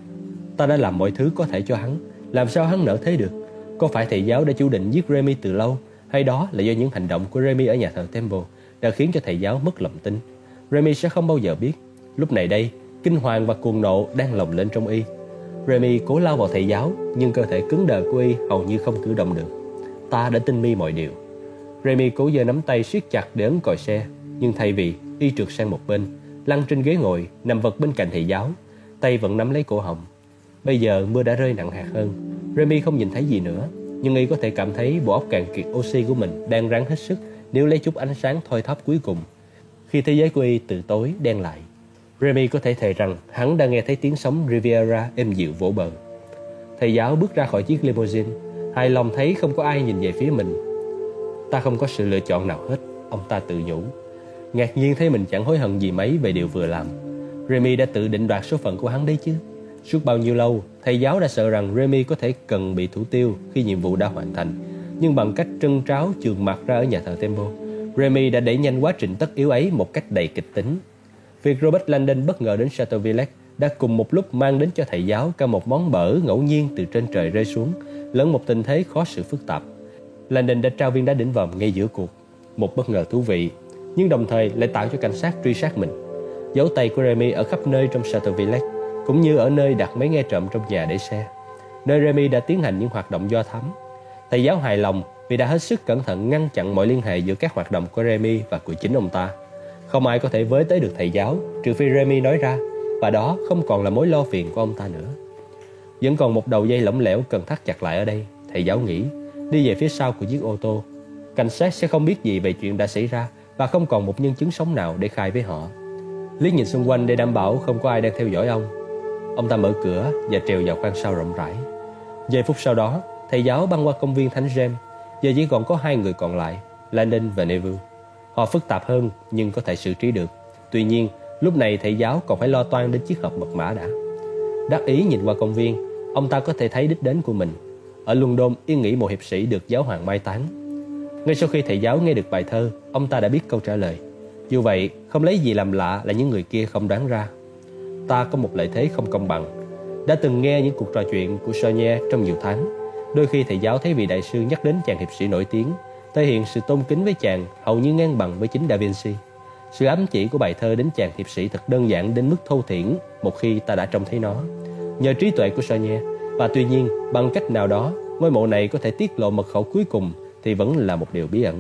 Ta đã làm mọi thứ có thể cho hắn, làm sao hắn nỡ thế được? Có phải thầy giáo đã chủ định giết Remy từ lâu, hay đó là do những hành động của Remy ở nhà thờ Temple đã khiến cho thầy giáo mất lòng tin? Remy sẽ không bao giờ biết. Lúc này đây, kinh hoàng và cuồng nộ đang lồng lên trong y. Remy cố lao vào thầy giáo, nhưng cơ thể cứng đờ của y hầu như không cử động được. Ta đã tinh mi mọi điều. Remy cố giơ nắm tay siết chặt để ấn còi xe, nhưng thay vì, y trượt sang một bên, lăn trên ghế ngồi, nằm vật bên cạnh thầy giáo, tay vẫn nắm lấy cổ họng. Bây giờ mưa đã rơi nặng hạt hơn. Remy không nhìn thấy gì nữa, nhưng y có thể cảm thấy bộ óc cạn kiệt oxy của mình đang ráng hết sức nếu lấy chút ánh sáng thoi thóp cuối cùng. Khi thế giới của y từ tối đen lại, Remy có thể thề rằng hắn đang nghe thấy tiếng sóng Riviera êm dịu vỗ bờ. Thầy giáo bước ra khỏi chiếc limousine, hài lòng thấy không có ai nhìn về phía mình. Ta không có sự lựa chọn nào hết, ông ta tự nhủ. Ngạc nhiên thấy mình chẳng hối hận gì mấy về điều vừa làm. Remy đã tự định đoạt số phận của hắn đấy chứ. Suốt bao nhiêu lâu, thầy giáo đã sợ rằng Remy có thể cần bị thủ tiêu khi nhiệm vụ đã hoàn thành. Nhưng bằng cách trân tráo chườm mặt ra ở nhà thờ Temple, Remy đã đẩy nhanh quá trình tất yếu ấy một cách đầy kịch tính. Việc Robert Landon bất ngờ đến Chateau Villette đã cùng một lúc mang đến cho thầy giáo cả một món bở ngẫu nhiên từ trên trời rơi xuống, lẫn một tình thế khó xử phức tạp. Landon đã trao viên đá đỉnh vòm ngay giữa cuộc, một bất ngờ thú vị, nhưng đồng thời lại tạo cho cảnh sát truy sát mình. Dấu tay của Remy ở khắp nơi trong Chateau Villette, cũng như ở nơi đặt máy nghe trộm trong nhà để xe, nơi Remy đã tiến hành những hoạt động do thám. Thầy giáo hài lòng vì đã hết sức cẩn thận ngăn chặn mọi liên hệ giữa các hoạt động của Remy và của chính ông ta. Không ai có thể với tới được thầy giáo trừ phi Remy nói ra, và đó không còn là mối lo phiền của ông ta nữa. Vẫn còn một đầu dây lỏng lẻo cần thắt chặt lại ở đây, thầy giáo nghĩ, đi về phía sau của chiếc ô tô. Cảnh sát sẽ không biết gì về chuyện đã xảy ra và không còn một nhân chứng sống nào để khai với họ. Liếc nhìn xung quanh để đảm bảo không có ai đang theo dõi ông ta mở cửa và trèo vào khoang sau rộng rãi. Vài phút sau đó, thầy giáo băng qua công viên Thánh James. Giờ chỉ còn có hai người còn lại, Landon và Neville. Họ phức tạp hơn nhưng có thể xử trí được. Tuy nhiên, lúc này thầy giáo còn phải lo toan đến chiếc hộp mật mã đã. Đắc ý nhìn qua công viên, ông ta có thể thấy đích đến của mình. Ở London yên nghỉ một hiệp sĩ được giáo hoàng mai táng. Ngay sau khi thầy giáo nghe được bài thơ, ông ta đã biết câu trả lời. Dù vậy, không lấy gì làm lạ là những người kia không đoán ra. Ta có một lợi thế không công bằng. Đã từng nghe những cuộc trò chuyện của Sonia trong nhiều tháng. Đôi khi thầy giáo thấy vị đại sư nhắc đến chàng hiệp sĩ nổi tiếng, thể hiện sự tôn kính với chàng hầu như ngang bằng với chính Da Vinci. Sự ám chỉ của bài thơ đến chàng hiệp sĩ thật đơn giản đến mức thô thiển một khi ta đã trông thấy nó. Nhờ trí tuệ của Sonia, và tuy nhiên bằng cách nào đó ngôi mộ này có thể tiết lộ mật khẩu cuối cùng thì vẫn là một điều bí ẩn.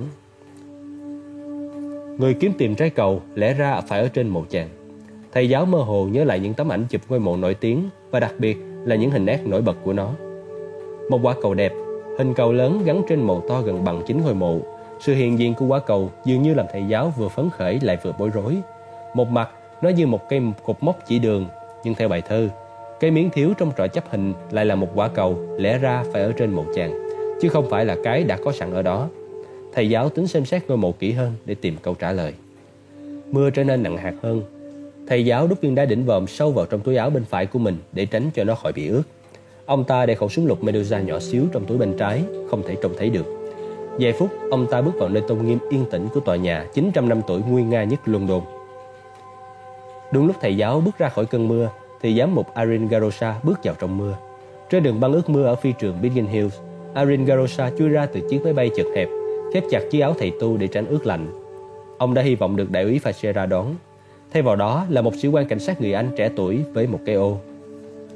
Người kiếm tìm trái cầu lẽ ra phải ở trên mộ chàng. Thầy giáo mơ hồ nhớ lại những tấm ảnh chụp ngôi mộ nổi tiếng, và đặc biệt là những hình nét nổi bật của nó. Một quả cầu đẹp, hình cầu lớn gắn trên mộ to gần bằng chính ngôi mộ. Sự hiện diện của quả cầu dường như làm thầy giáo vừa phấn khởi lại vừa bối rối. Một mặt, nó như một cây cột mốc chỉ đường, nhưng theo bài thơ, cái miếng thiếu trong trò chấp hình lại là một quả cầu lẽ ra phải ở trên mộ chàng, chứ không phải là cái đã có sẵn ở đó. Thầy giáo tính xem xét ngôi mộ kỹ hơn để tìm câu trả lời. Mưa trở nên nặng hạt hơn. Thầy giáo đút viên đá đỉnh vòm sâu vào trong túi áo bên phải của mình để tránh cho nó khỏi bị ướt. Ông ta để khẩu súng lục Medusa nhỏ xíu trong túi bên trái, không thể trông thấy được. Vài phút, ông ta bước vào nơi tôn nghiêm yên tĩnh của tòa nhà 900 năm tuổi nguy nga nhất London. Đúng lúc thầy giáo bước ra khỏi cơn mưa, thì giám mục Arin Garosa bước vào trong mưa. Trên đường băng ướt mưa ở phi trường Biggin Hills, Arin Garosa chui ra từ chiếc máy bay chật hẹp, khép chặt chiếc áo thầy tu để tránh ướt lạnh. Ông đã hy vọng được đại úy Fache ra đón. Thay vào đó là một sĩ quan cảnh sát người Anh trẻ tuổi với một cái ô.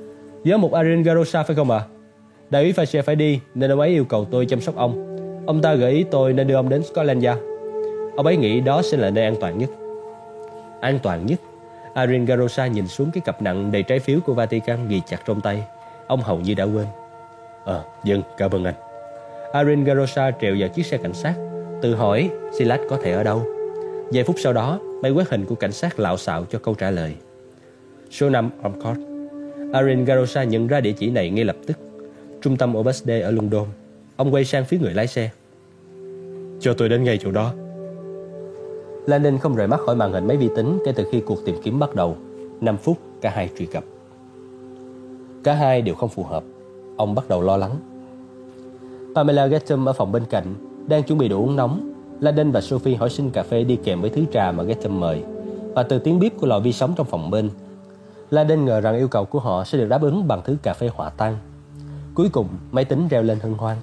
Giám mục Arin Garosa phải không ạ? Đại úy Fache phải đi nên ông ấy yêu cầu tôi chăm sóc ông. Ông ta gợi ý tôi nên đưa ông đến Scotland Yard. Ông ấy nghĩ đó sẽ là nơi an toàn nhất. An toàn nhất? Arin Garosa nhìn xuống cái cặp nặng đầy trái phiếu của Vatican ghi chặt trong tay. Ông hầu như đã quên. Vâng, cảm ơn anh. Arin Garosa trèo vào chiếc xe cảnh sát, tự hỏi Silas có thể ở đâu. Vài phút sau đó, máy quét hình của cảnh sát lạo xạo cho câu trả lời. Số 5 Ormcourt. Arin Garosa nhận ra địa chỉ này ngay lập tức. Trung tâm Opus Dei ở London. Ông quay sang phía người lái xe. Cho tôi đến ngay chỗ đó. Landon không rời mắt khỏi màn hình máy vi tính kể từ khi cuộc tìm kiếm bắt đầu. 5 phút cả hai truy cập. Cả hai đều không phù hợp. Ông bắt đầu lo lắng. Pamela Getham ở phòng bên cạnh đang chuẩn bị đồ uống nóng. Landon và Sophie hỏi xin cà phê đi kèm với thứ trà mà Getham mời. Và từ tiếng bíp của lò vi sóng trong phòng bên, Landon ngờ rằng yêu cầu của họ sẽ được đáp ứng bằng thứ cà phê hòa tan. Cuối cùng máy tính reo lên hân hoan.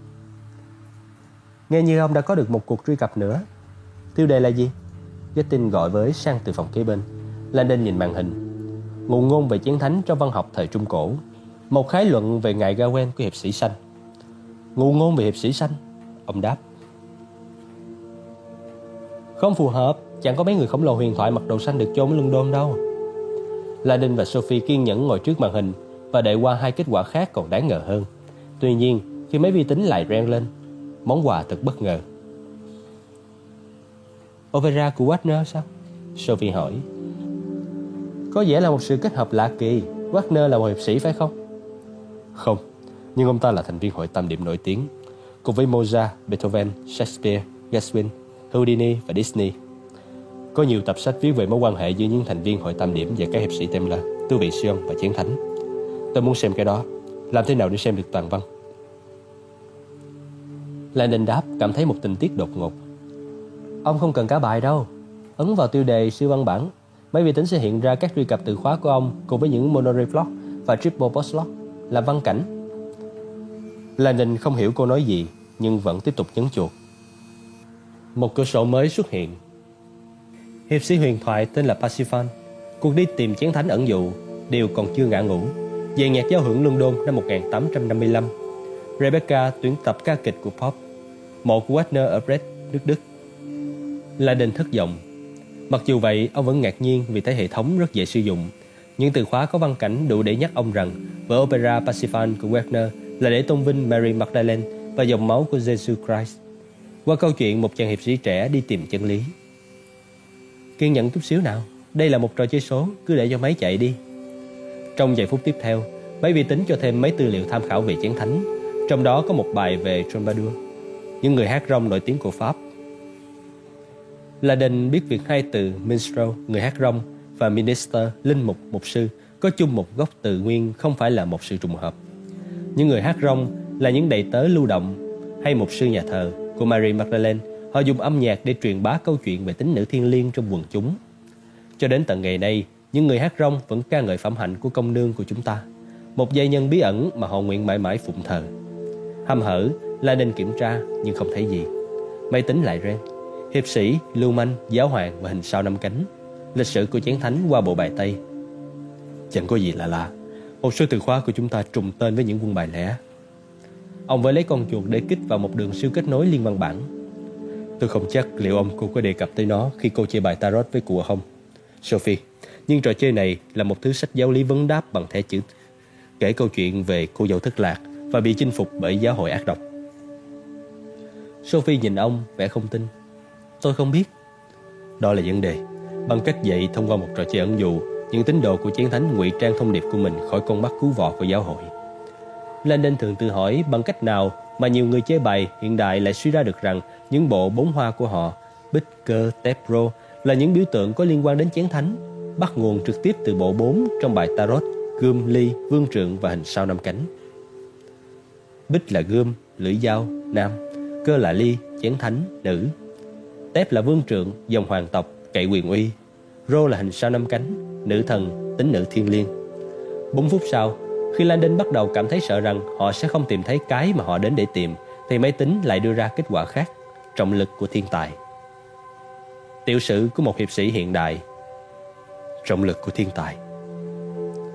Nghe như ông đã có được một cuộc truy cập nữa. Tiêu đề là gì? Justin gọi với sang từ phòng kế bên. Landon nhìn màn hình. Ngụ ngôn về chiến thánh trong văn học thời Trung Cổ. Một khái luận về ngài Gawain của hiệp sĩ xanh. Ngụ ngôn về hiệp sĩ xanh? Ông đáp. Không phù hợp. Chẳng có mấy người khổng lồ huyền thoại mặc đồ xanh được chôn ở London đâu. Landon và Sophie kiên nhẫn ngồi trước màn hình và đợi qua hai kết quả khác còn đáng ngờ hơn. Tuy nhiên, khi máy vi tính lại reng lên, món quà thật bất ngờ. Opera của Wagner sao? Sophie hỏi. Có vẻ là một sự kết hợp lạ kỳ. Wagner là một hiệp sĩ phải không? Không, nhưng ông ta là thành viên hội tam điểm nổi tiếng, cùng với Mozart, Beethoven, Shakespeare, Gershwin, Houdini và Disney. Có nhiều tập sách viết về mối quan hệ giữa những thành viên hội tam điểm và các hiệp sĩ Templar, tu viện Sion và chiến thánh. Tôi muốn xem cái đó. Làm thế nào để xem được toàn văn? Landon đáp, cảm thấy một tình tiết đột ngột. Ông không cần cả bài đâu. Ấn vào tiêu đề siêu văn bản, máy vi tính sẽ hiện ra các truy cập từ khóa của ông cùng với những monoreflog và triple postlock là văn cảnh. Landon không hiểu cô nói gì nhưng vẫn tiếp tục nhấn chuột. Một cửa sổ mới xuất hiện. Hiệp sĩ huyền thoại tên là Parsifal, cuộc đi tìm chiến thánh ẩn dụ, đều còn chưa ngã ngũ. Về nhạc giao hưởng London năm 1855, Rebecca tuyển tập ca kịch của Pop, mộ của Wagner ở Brest, nước Đức. Landon thất vọng. Mặc dù vậy, ông vẫn ngạc nhiên vì thấy hệ thống rất dễ sử dụng. Những từ khóa có văn cảnh đủ để nhắc ông rằng vở opera Parsifal của Wagner là để tôn vinh Mary Magdalene và dòng máu của Jesus Christ, qua câu chuyện một chàng hiệp sĩ trẻ đi tìm chân lý. Kiên nhẫn chút xíu nào, đây là một trò chơi số, cứ để cho máy chạy đi. Trong vài phút tiếp theo, máy vi tính cho thêm mấy tư liệu tham khảo về chiến thánh, trong đó có một bài về Troubadour, những người hát rong nổi tiếng của Pháp. Landon biết việc hai từ minstrel, người hát rong, và minister, linh mục, mục sư có chung một gốc từ nguyên không phải là một sự trùng hợp. Những người hát rong là những đầy tớ lưu động hay mục sư nhà thờ của Mary Magdalene. Họ dùng âm nhạc để truyền bá câu chuyện về tính nữ thiêng liêng trong quần chúng. Cho đến tận ngày nay, những người hát rong vẫn ca ngợi phẩm hạnh của công nương của chúng ta, một giai nhân bí ẩn mà họ nguyện mãi mãi phụng thờ. Hăm hở, Landon kiểm tra nhưng không thấy gì. Máy tính lại reng. Hiệp sĩ, lưu manh, giáo hoàng và hình sao 5 cánh. Lịch sử của chiến thánh qua bộ bài Tây. Chẳng có gì lạ. Một số từ khóa của chúng ta trùng tên với những quân bài lẻ. Ông phải lấy con chuột để kích vào một đường siêu kết nối liên văn bản. Tôi không chắc liệu ông cô có đề cập tới nó khi cô chơi bài tarot với cụ không, Sophie. Nhưng trò chơi này là một thứ sách giáo lý vấn đáp bằng thẻ chữ, kể câu chuyện về cô dâu thất lạc và bị chinh phục bởi giáo hội ác độc. Sophie nhìn ông vẻ không tin. Tôi không biết. Đó là vấn đề. Bằng cách dạy thông qua một trò chơi ẩn dụ, những tín đồ của chiến thánh ngụy trang thông điệp của mình khỏi con mắt cứu vọ của giáo hội. Landon thường tự hỏi bằng cách nào mà nhiều người chơi bài hiện đại lại suy ra được rằng những bộ 4 hoa của họ, bích, cơ, tép, rô, là những biểu tượng có liên quan đến chiến thánh, bắt nguồn trực tiếp từ bộ 4 trong bài tarot, gươm, ly, vương trượng và hình sao 5 cánh. Bích là gươm, lưỡi dao, nam. Cơ là ly, chiến thánh, nữ. Tép là vương trượng, dòng hoàng tộc, cậy quyền uy. Rô là hình sao 5 cánh, nữ thần, tính nữ thiên liêng. 4 phút sau, khi Landon bắt đầu cảm thấy sợ rằng họ sẽ không tìm thấy cái mà họ đến để tìm, thì máy tính lại đưa ra kết quả khác: trọng lực của thiên tài. Tiểu sử của một hiệp sĩ hiện đại. Trọng lực của thiên tài.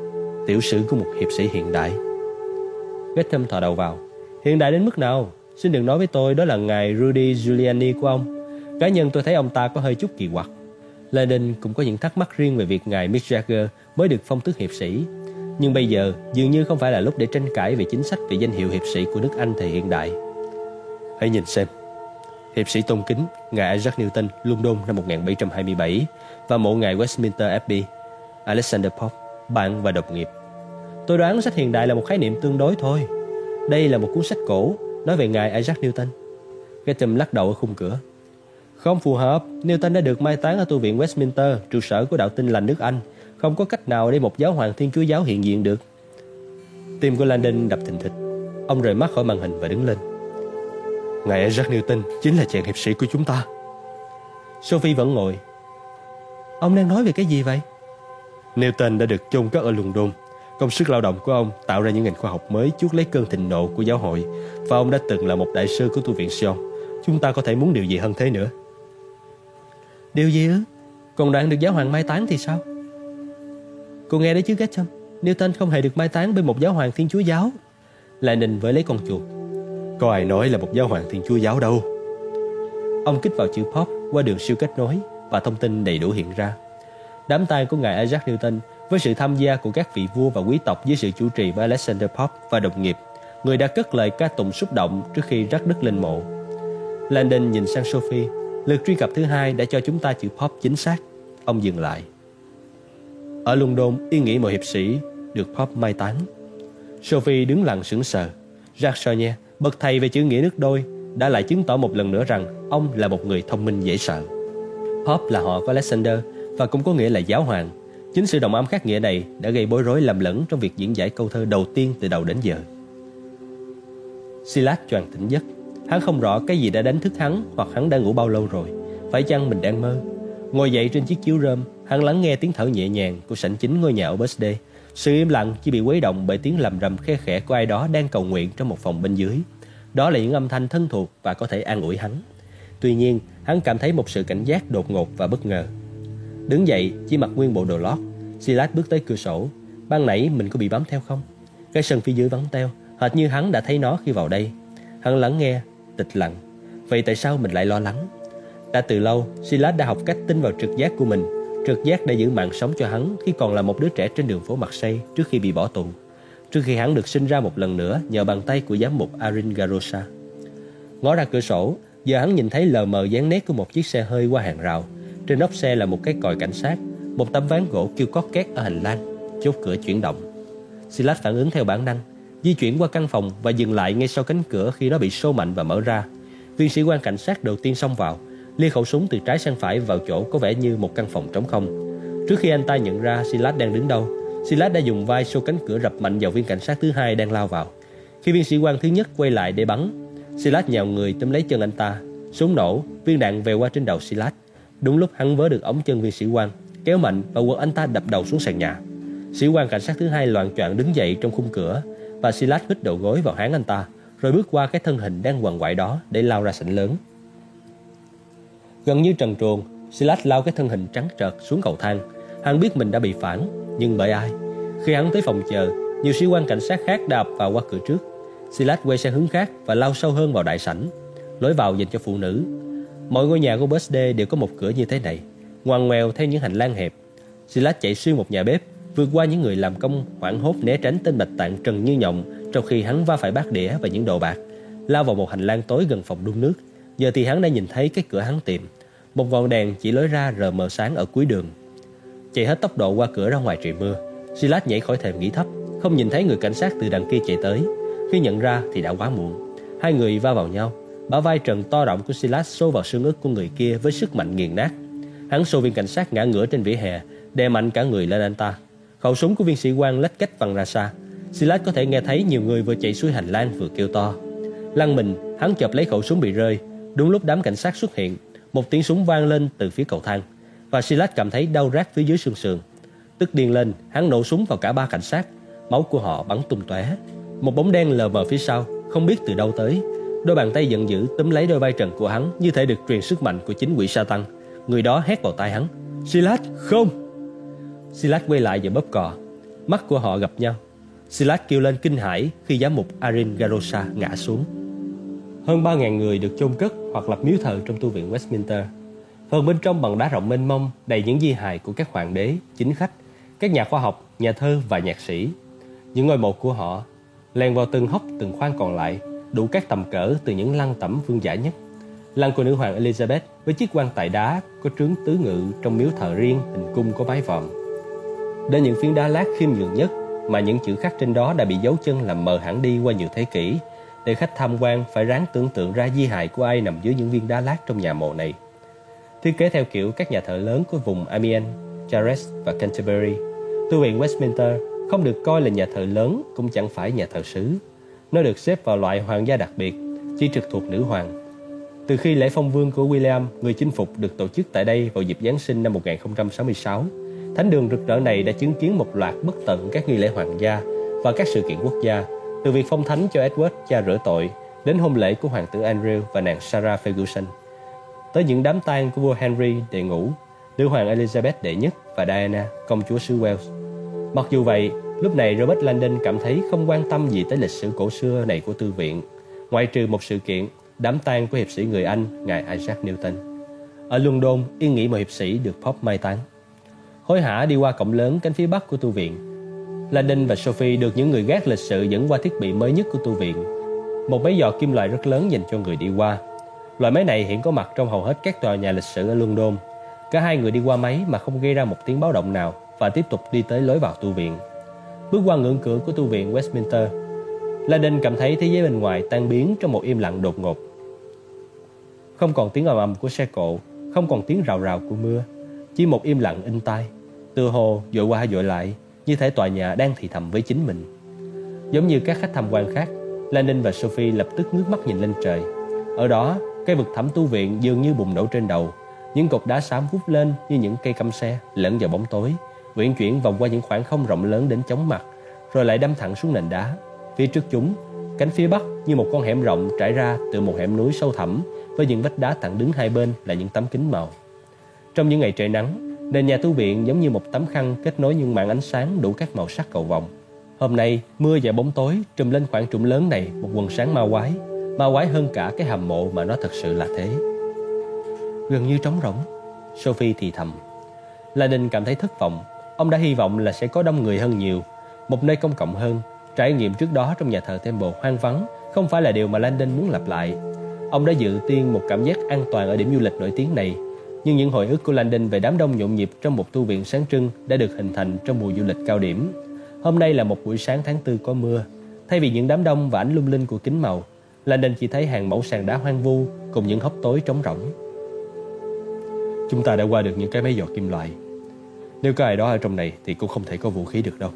Tiểu sử của một hiệp sĩ hiện đại. Gotham thò đầu vào. Hiện đại đến mức nào? Xin đừng nói với tôi đó là ngài Rudy Giuliani của ông. Cá nhân tôi thấy ông ta có hơi chút kỳ quặc. Landon cũng có những thắc mắc riêng về việc ngài Mick Jagger mới được phong tước hiệp sĩ. Nhưng bây giờ dường như không phải là lúc để tranh cãi về chính sách về danh hiệu hiệp sĩ của nước Anh thời hiện đại. Hãy nhìn xem. Hiệp sĩ tôn kính ngài Isaac Newton, London năm 1727 và mộ ngài Westminster Abbey, Alexander Pope, bạn và đồng nghiệp. Tôi đoán sách hiện đại là một khái niệm tương đối thôi. Đây là một cuốn sách cổ nói về ngài Isaac Newton. Gotham lắc đầu ở khung cửa. Không phù hợp. Newton đã được mai táng ở tu viện Westminster, trụ sở của đạo Tin lành nước Anh. Không có cách nào để một giáo hoàng Thiên Chúa giáo hiện diện được. Tim của Landon đập thình thịch. Ông rời mắt khỏi màn hình và đứng lên. Ngài Isaac Newton chính là chàng hiệp sĩ của chúng ta. Sophie vẫn ngồi. Ông đang nói về cái gì vậy? Newton đã được chôn cất ở London. Công sức lao động của ông tạo ra những ngành khoa học mới chuốc lấy cơn thịnh nộ của giáo hội. Và ông đã từng là một đại sư của tu viện Sion. Chúng ta có thể muốn điều gì hơn thế nữa? Điều gì ư? Còn đoạn được giáo hoàng mai táng thì sao? Cô nghe đấy chứ Gotham. Newton không hề được mai táng bên một giáo hoàng Thiên Chúa giáo. Landon với lấy con chuột. Có ai nói là một giáo hoàng Thiên Chúa giáo đâu. Ông kích vào chữ Pop qua đường siêu kết nối và thông tin đầy đủ hiện ra. Đám tang của ngài Isaac Newton với sự tham gia của các vị vua và quý tộc dưới sự chủ trì của Alexander Pope và đồng nghiệp, người đã cất lời ca tụng xúc động trước khi rắc đất lên mộ. Landon nhìn sang Sophie. Lượt truy cập thứ hai đã cho chúng ta chữ Pope chính xác. Ông dừng lại. Ở London, ý nghĩ một hiệp sĩ được Pope mai táng. Sophie đứng lặng sững sờ. Jacques Chonier, bậc thầy về chữ nghĩa nước đôi, đã lại chứng tỏ một lần nữa rằng ông là một người thông minh dễ sợ. Pope là họ của Alexander và cũng có nghĩa là giáo hoàng. Chính sự đồng âm khác nghĩa này đã gây bối rối lầm lẫn trong việc diễn giải câu thơ đầu tiên từ đầu đến giờ. Silas choàng tỉnh giấc. Hắn không rõ cái gì đã đánh thức hắn hoặc hắn đã ngủ bao lâu rồi. Phải chăng mình đang mơ? Ngồi dậy trên chiếc chiếu rơm, hắn lắng nghe tiếng thở nhẹ nhàng của sảnh chính ngôi nhà ở Birthday. Sự im lặng chỉ bị quấy động bởi tiếng lầm rầm khe khẽ của ai đó đang cầu nguyện trong một phòng bên dưới. Đó là những âm thanh thân thuộc và có thể an ủi hắn. Tuy nhiên, hắn cảm thấy một sự cảnh giác đột ngột và bất ngờ. Đứng dậy, chỉ mặc nguyên bộ đồ lót, Silas bước tới cửa sổ. Ban nãy mình có bị bám theo không? Cái sân phía dưới vắng teo, hệt như hắn đã thấy nó khi vào đây. Hắn lắng nghe, tịch lặng. Vậy tại sao mình lại lo lắng? Đã từ lâu, Silas đã học cách tin vào trực giác của mình. Trực giác đã giữ mạng sống cho hắn khi còn là một đứa trẻ trên đường phố Marseille trước khi bị bỏ tù. Trước khi hắn được sinh ra một lần nữa nhờ bàn tay của giám mục Arin Garosa. Ngó ra cửa sổ, giờ hắn nhìn thấy lờ mờ dáng nét của một chiếc xe hơi qua hàng rào. Trên nóc xe là một cái còi cảnh sát, một tấm ván gỗ kêu cót két ở hành lang, chốt cửa chuyển động. Silas phản ứng theo bản năng, di chuyển qua căn phòng và dừng lại ngay sau cánh cửa khi nó bị xô mạnh và mở ra. Viên sĩ quan cảnh sát đầu tiên xông vào, lia khẩu súng từ trái sang phải vào chỗ có vẻ như một căn phòng trống không. Trước khi anh ta nhận ra Silas đang đứng đâu, Silas đã dùng vai xô cánh cửa rập mạnh vào viên cảnh sát thứ hai đang lao vào. Khi viên sĩ quan thứ nhất quay lại để bắn, Silas nhào người túm lấy chân anh ta. Súng nổ, viên đạn vèo qua trên đầu Silas. Đúng lúc hắn vớ được ống chân viên sĩ quan, kéo mạnh và quật anh ta đập đầu xuống sàn nhà. Sĩ quan cảnh sát thứ hai loạng choạng đứng dậy trong khung cửa và Silas hít đầu gối vào háng anh ta, rồi bước qua cái thân hình đang quằn quại đó để lao ra sảnh lớn. Gần như trần truồng, Silas lao cái thân hình trắng trợt xuống cầu thang. Hắn biết mình đã bị phản, nhưng bởi ai? Khi hắn tới phòng chờ, nhiều sĩ quan cảnh sát khác đã ập vào qua cửa trước. Silas quay sang hướng khác và lao sâu hơn vào đại sảnh, lối vào dành cho phụ nữ. Mọi ngôi nhà của Birthday đều có một cửa như thế này, ngoằn ngoèo theo những hành lang hẹp. Silas chạy xuyên một nhà bếp, vượt qua những người làm công hoảng hốt né tránh tên bạch tạng trần như nhộng, trong khi hắn va phải bát đĩa và những đồ bạc, lao vào một hành lang tối gần phòng đun nước. Giờ thì hắn đã nhìn thấy cái cửa hắn tìm, một ngọn đèn chỉ lối ra rờ mờ sáng ở cuối đường. Chạy hết tốc độ qua cửa ra ngoài trời mưa, Silas nhảy khỏi thềm nghĩ thấp, không nhìn thấy người cảnh sát từ đằng kia chạy tới. Khi nhận ra thì đã quá muộn. Hai người va vào nhau, bả vai trần to rộng của Silas xô vào xương ức của người kia với sức mạnh nghiền nát. Hắn xô viên cảnh sát ngã ngửa trên vỉa hè, đè mạnh cả người lên anh ta. Khẩu súng của viên sĩ quan lách cách văng ra xa. Silas có thể nghe thấy nhiều người vừa chạy xuôi hành lang vừa kêu to. Lăn mình, hắn chộp lấy khẩu súng bị rơi. Đúng lúc đám cảnh sát xuất hiện, một tiếng súng vang lên từ phía cầu thang và Silas cảm thấy đau rát phía dưới xương sườn. Tức điên lên, hắn nổ súng vào cả ba cảnh sát. Máu của họ bắn tung tóe. Một bóng đen lờ mờ phía sau, không biết từ đâu tới. Đôi bàn tay giận dữ túm lấy đôi vai trần của hắn, như thể được truyền sức mạnh của chính quỷ Satan. Người đó hét vào tai hắn: "Silas, không!" Silas quay lại và bóp cò. Mắt của họ gặp nhau. Silas kêu lên kinh hãi khi giám mục Arin Garosa ngã xuống. Hơn 3.000 người được chôn cất hoặc lập miếu thờ trong tu viện Westminster. Phần bên trong bằng đá rộng mênh mông đầy những di hài của các hoàng đế, chính khách, các nhà khoa học, nhà thơ và nhạc sĩ. Những ngôi mộ của họ len vào từng hốc từng khoang còn lại, đủ các tầm cỡ từ những lăng tẩm vương giả nhất. Lăng của nữ hoàng Elizabeth với chiếc quan tài đá có trướng tứ ngự trong miếu thờ riêng hình cung có mái vòm. Đến những phiến đá lát khiêm nhường nhất mà những chữ khắc trên đó đã bị dấu chân làm mờ hẳn đi qua nhiều thế kỷ, để khách tham quan phải ráng tưởng tượng ra di hài của ai nằm dưới những viên đá lát trong nhà mộ này. Thiết kế theo kiểu các nhà thờ lớn của vùng Amiens, Chartres và Canterbury, tu viện Westminster không được coi là nhà thờ lớn cũng chẳng phải nhà thờ xứ. Nó được xếp vào loại hoàng gia đặc biệt, chỉ trực thuộc nữ hoàng. Từ khi lễ phong vương của William, người chinh phục, được tổ chức tại đây vào dịp Giáng sinh năm 1066, thánh đường rực rỡ này đã chứng kiến một loạt bất tận các nghi lễ hoàng gia và các sự kiện quốc gia, từ việc phong thánh cho Edward cha rửa tội đến hôn lễ của hoàng tử Andrew và nàng Sarah Ferguson, tới những đám tang của vua Henry đệ ngũ, nữ hoàng Elizabeth đệ nhất và Diana, công chúa xứ Wales. Mặc dù vậy, lúc này Robert Langdon cảm thấy không quan tâm gì tới lịch sử cổ xưa này của tu viện, ngoại trừ một sự kiện, đám tang của hiệp sĩ người Anh, ngài Isaac Newton. Ở London, yên nghỉ một hiệp sĩ được Pope mai táng. Hối hả đi qua cổng lớn cánh phía bắc của tu viện, Langdon và Sophie được những người gác lịch sự dẫn qua thiết bị mới nhất của tu viện, một máy dò kim loại rất lớn dành cho người đi qua. Loại máy này hiện có mặt trong hầu hết các tòa nhà lịch sử ở London. Cả hai người đi qua máy mà không gây ra một tiếng báo động nào và tiếp tục đi tới lối vào tu viện. Bước qua ngưỡng cửa của tu viện Westminster, Langdon cảm thấy thế giới bên ngoài tan biến trong một im lặng đột ngột. Không còn tiếng ầm ầm của xe cộ, không còn tiếng rào rào của mưa, chỉ một im lặng inh tai, tựa hồ dội qua dội lại, như thể tòa nhà đang thì thầm với chính mình. Giống như các khách tham quan khác, Langdon và Sophie lập tức ngước mắt nhìn lên trời. Ở đó, cái vực thẳm tu viện dường như bùng nổ trên đầu, những cột đá xám vút lên như những cây căm xe lẫn vào bóng tối, uyển chuyển vòng qua những khoảng không rộng lớn đến chóng mặt, rồi lại đâm thẳng xuống nền đá. Phía trước chúng, cánh phía bắc như một con hẻm rộng trải ra từ một hẻm núi sâu thẳm với những vách đá thẳng đứng hai bên là những tấm kính màu. Trong những ngày trời nắng, nền nhà tu viện giống như một tấm khăn kết nối những mảng ánh sáng đủ các màu sắc cầu vồng. Hôm nay, mưa và bóng tối trùm lên khoảng trũng lớn này một quần sáng ma quái hơn cả cái hầm mộ mà nó thật sự là thế. Gần như trống rỗng, Sophie thì thầm. Langdon cảm thấy thất vọng. Ông đã hy vọng là sẽ có đông người hơn nhiều, một nơi công cộng hơn. Trải nghiệm trước đó trong nhà thờ Temple hoang vắng không phải là điều mà Langdon muốn lặp lại. Ông đã dự tiên một cảm giác an toàn ở điểm du lịch nổi tiếng này, nhưng những hồi ức của Langdon về đám đông nhộn nhịp trong một tu viện sáng trưng đã được hình thành trong mùa du lịch cao điểm. Hôm nay là một buổi sáng tháng 4 có mưa. Thay vì những đám đông và ánh lung linh của kính màu, Langdon chỉ thấy hàng mẫu sàn đá hoang vu cùng những hốc tối trống rỗng. Chúng ta đã qua được những cái máy dò kim loại. Nếu có ai đó ở trong này thì cũng không thể có vũ khí được đâu.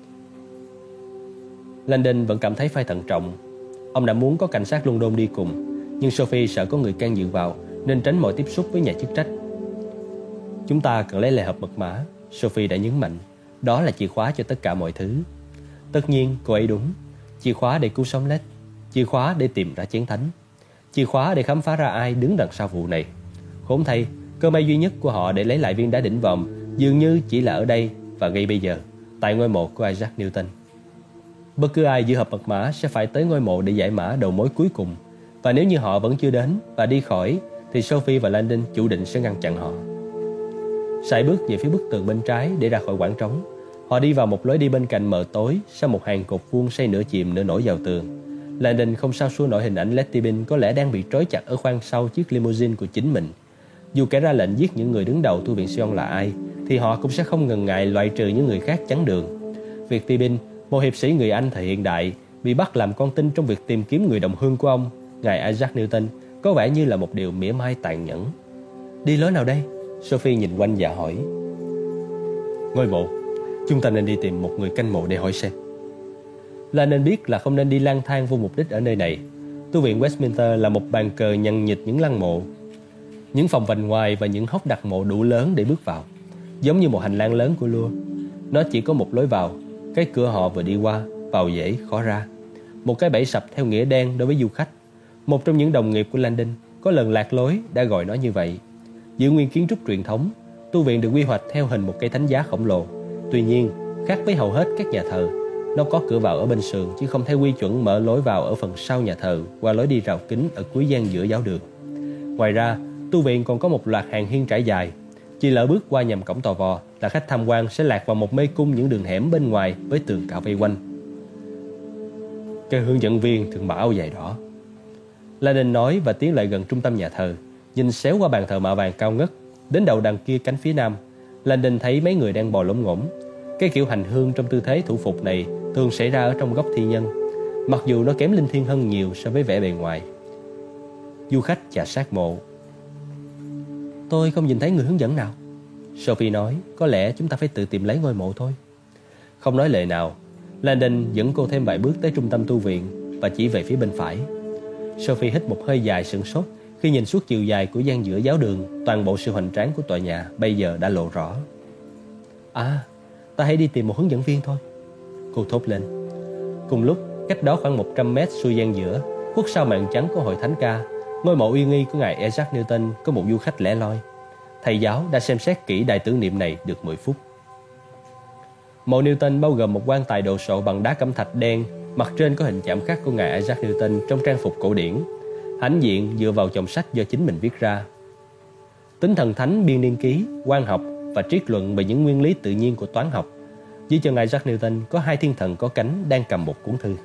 Langdon vẫn cảm thấy phải thận trọng. Ông đã muốn có cảnh sát London đi cùng, nhưng Sophie sợ có người can dự vào nên tránh mọi tiếp xúc với nhà chức trách. Chúng ta cần lấy lại hộp mật mã, Sophie đã nhấn mạnh. Đó là chìa khóa cho tất cả mọi thứ. Tất nhiên cô ấy đúng. Chìa khóa để cứu sống Led, chìa khóa để tìm ra chén thánh, chìa khóa để khám phá ra ai đứng đằng sau vụ này. Khốn thay, cơ may duy nhất của họ để lấy lại viên đá đỉnh vòm dường như chỉ là ở đây và ngay bây giờ, tại ngôi mộ của Isaac Newton. Bất cứ ai giữ hộp mật mã sẽ phải tới ngôi mộ để giải mã đầu mối cuối cùng, và nếu như họ vẫn chưa đến và đi khỏi thì Sophie và Langdon chủ định sẽ ngăn chặn họ. Sải bước về phía bức tường bên trái để ra khỏi khoảng trống. Họ đi vào một lối đi bên cạnh mờ tối sau một hàng cột vuông xây nửa chìm nửa nổi vào tường. Langdon không sao xua nổi hình ảnh Letty Bean có lẽ đang bị trói chặt ở khoang sau chiếc limousine của chính mình. Dù kẻ ra lệnh giết những người đứng đầu tu viện Sion là ai, thì họ cũng sẽ không ngần ngại loại trừ những người khác chắn đường. Việc Tibin, một hiệp sĩ người Anh thời hiện đại, bị bắt làm con tin trong việc tìm kiếm người đồng hương của ông, ngài Isaac Newton, có vẻ như là một điều mỉa mai tàn nhẫn. Đi lối nào đây? Sophie nhìn quanh và hỏi. Ngôi mộ. Chúng ta nên đi tìm một người canh mộ để hỏi xem. Là nên biết là không nên đi lang thang vô mục đích ở nơi này. Tu viện Westminster là một bàn cờ nhằn nhịt những lăng mộ, những phòng vành ngoài và những hốc đặt mộ đủ lớn để bước vào, giống như một hành lang lớn của Lua. Nó chỉ có một lối vào, cái cửa họ vừa đi qua, vào dễ khó ra. Một cái bẫy sập theo nghĩa đen đối với du khách. Một trong những đồng nghiệp của Langdon có lần lạc lối đã gọi nó như vậy. Giữ nguyên kiến trúc truyền thống, tu viện được quy hoạch theo hình một cây thánh giá khổng lồ. Tuy nhiên, Khác với hầu hết các nhà thờ, nó có cửa vào ở bên sườn chứ không theo quy chuẩn mở lối vào ở phần sau nhà thờ qua lối đi rào kính ở cuối gian giữa giáo đường. Ngoài ra, tu viện còn có một loạt hàng hiên trải dài. Chỉ lỡ bước qua nhầm cổng tò vò là khách tham quan sẽ lạc vào một mê cung những đường hẻm bên ngoài với tường cao vây quanh. Cái hướng dẫn viên thường mặc áo dài đỏ, Landon nói và tiến lại gần trung tâm nhà thờ, nhìn xéo qua bàn thờ mạ vàng cao ngất. Đến đầu đằng kia cánh phía nam, Landon thấy mấy người đang bò lổm ngổm. Cái kiểu hành hương trong tư thế thủ phục này thường xảy ra ở trong góc thi nhân, mặc dù nó kém linh thiêng hơn nhiều so với vẻ bề ngoài. Du khách chà sát mộ. Tôi không nhìn thấy người hướng dẫn nào, Sophie nói. Có lẽ chúng ta phải tự tìm lấy ngôi mộ thôi. Không nói lời nào, Landon dẫn cô thêm vài bước tới trung tâm tu viện và chỉ về phía bên phải. Sophie hít một hơi dài sửng sốt khi nhìn suốt chiều dài của gian giữa giáo đường. Toàn bộ sự hoành tráng của tòa nhà bây giờ đã lộ rõ. Ta hãy đi tìm một hướng dẫn viên thôi, cô thốt lên. Cùng lúc, cách đó khoảng 100 mét xuôi gian giữa, khuất sau màn trắng của hội thánh ca, ngôi mộ uy nghi của ngài Isaac Newton, có một du khách lẻ loi. Thầy giáo đã xem xét kỹ đài tưởng niệm này được 10 phút. Mộ Newton bao gồm một quan tài đồ sộ bằng đá cẩm thạch đen, mặt trên có hình chạm khắc của ngài Isaac Newton trong trang phục cổ điển, hãnh diện dựa vào chồng sách do chính mình viết ra. Tính thần thánh biên niên ký, quan học và triết luận về những nguyên lý tự nhiên của toán học. Dưới chân Isaac Newton có hai thiên thần có cánh đang cầm một cuốn thư.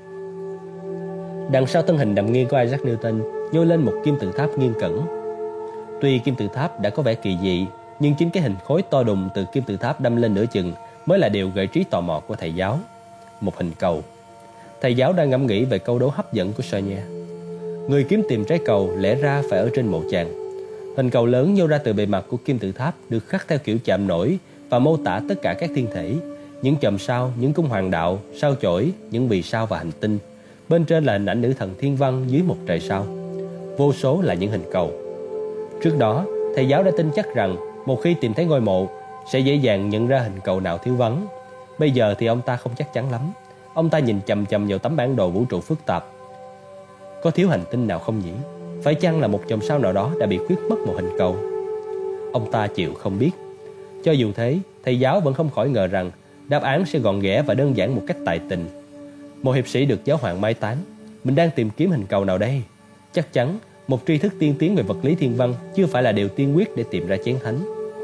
Đằng sau thân hình nằm nghiêng của Isaac Newton nhô lên một kim tự tháp nghiêng cẩn. Tuy kim tự tháp đã có vẻ kỳ dị, nhưng chính cái hình khối to đùng từ kim tự tháp đâm lên nửa chừng mới là điều gợi trí tò mò của thầy giáo. Một hình cầu. Thầy giáo đang ngẫm nghĩ về câu đố hấp dẫn của Sonia. Người kiếm tìm trái cầu lẽ ra phải ở trên mộ chàng. Hình cầu lớn nhô ra từ bề mặt của kim tự tháp được khắc theo kiểu chạm nổi và mô tả tất cả các thiên thể, những chòm sao, những cung hoàng đạo, sao chổi, những vì sao và hành tinh. Bên trên là hình ảnh nữ thần thiên văn dưới một trời sao. Vô số là những hình cầu. Trước đó, thầy giáo đã tin chắc rằng một khi tìm thấy ngôi mộ sẽ dễ dàng nhận ra hình cầu nào thiếu vắng. Bây giờ thì ông ta không chắc chắn lắm. Ông ta nhìn chằm chằm vào tấm bản đồ vũ trụ phức tạp. Có thiếu hành tinh nào không nhỉ? Phải chăng là một chòm sao nào đó đã bị khuyết mất một hình cầu? Ông ta chịu không biết. Cho dù thế, thầy giáo vẫn không khỏi ngờ rằng đáp án sẽ gọn ghẽ và đơn giản một cách tài tình. Một hiệp sĩ được giáo hoàng mai táng. Mình đang tìm kiếm hình cầu nào đây? Chắc chắn một tri thức tiên tiến về vật lý thiên văn chưa phải là điều tiên quyết để tìm ra chén thánh.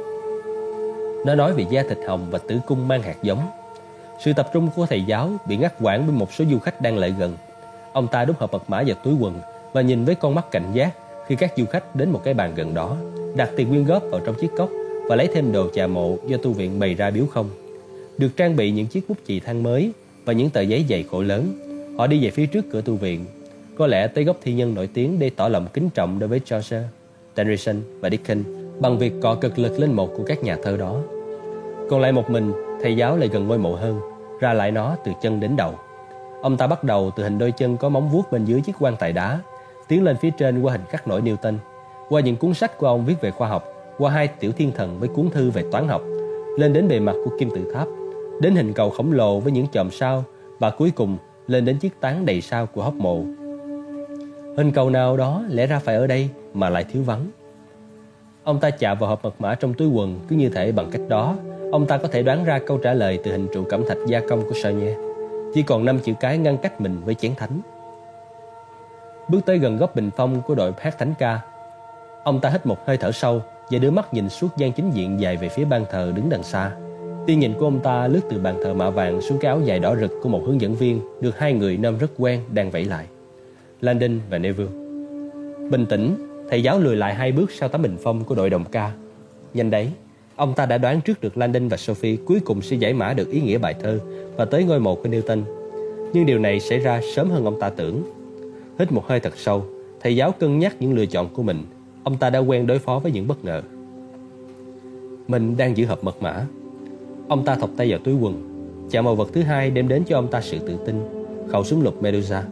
Nó nói về da thịt hồng và tử cung mang hạt giống. Sự tập trung của thầy giáo bị ngắt quãng bởi một số du khách đang lại gần. Ông ta đút hộp mật mã vào túi quần và nhìn với con mắt cảnh giác khi các du khách đến một cái bàn gần đó, đặt tiền quyên góp vào trong chiếc cốc và lấy thêm đồ chà mộ do tu viện bày ra biếu không. Được trang bị những chiếc bút chì than mới và những tờ giấy dày khổ lớn, họ đi về phía trước cửa tu viện, có lẽ tới góc thi nhân nổi tiếng để tỏ lòng kính trọng đối với Chaucer, Tennyson và Dickens bằng việc cọ cực lực lên một của các nhà thơ đó. Còn lại một mình, thầy giáo lại gần ngôi mộ hơn, ra lại nó từ chân đến đầu. Ông ta bắt đầu từ hình đôi chân có móng vuốt bên dưới chiếc quan tài đá, tiến lên phía trên qua hình khắc nổi Newton, qua những cuốn sách của ông viết về khoa học, qua hai tiểu thiên thần với cuốn thư về toán học, lên đến bề mặt của kim tự tháp, đến hình cầu khổng lồ với những chòm sao và cuối cùng lên đến chiếc tán đầy sao của hốc mộ. Hình cầu nào đó lẽ ra phải ở đây mà lại thiếu vắng. Ông ta chạm vào hộp mật mã trong túi quần, cứ như thể bằng cách đó ông ta có thể đoán ra câu trả lời từ hình trụ cẩm thạch gia công của Sonia. Chỉ còn 5 chữ cái ngăn cách mình với chén thánh. Bước tới gần góc bình phong của đội hát thánh ca, ông ta hít một hơi thở sâu và đưa mắt nhìn suốt gian chính diện dài về phía ban thờ đứng đằng xa. Tia nhìn của ông ta lướt từ bàn thờ mạ vàng xuống cái áo dài đỏ rực của một hướng dẫn viên được hai người nam rất quen đang vẫy lại, Landon và Neville. Bình tĩnh, thầy giáo lùi lại 2 bước sau tấm bình phong của đội đồng ca. Nhanh đấy, ông ta đã đoán trước được Landon và Sophie cuối cùng sẽ giải mã được ý nghĩa bài thơ và tới ngôi mộ của Newton. Nhưng điều này xảy ra sớm hơn ông ta tưởng. Hít một hơi thật sâu, thầy giáo cân nhắc những lựa chọn của mình. Ông ta đã quen đối phó với những bất ngờ. Mình đang giữ hộp mật mã. Ông ta thọc tay vào túi quần, chạm vào vật thứ hai đem đến cho ông ta sự tự tin, khẩu súng lục Medusa.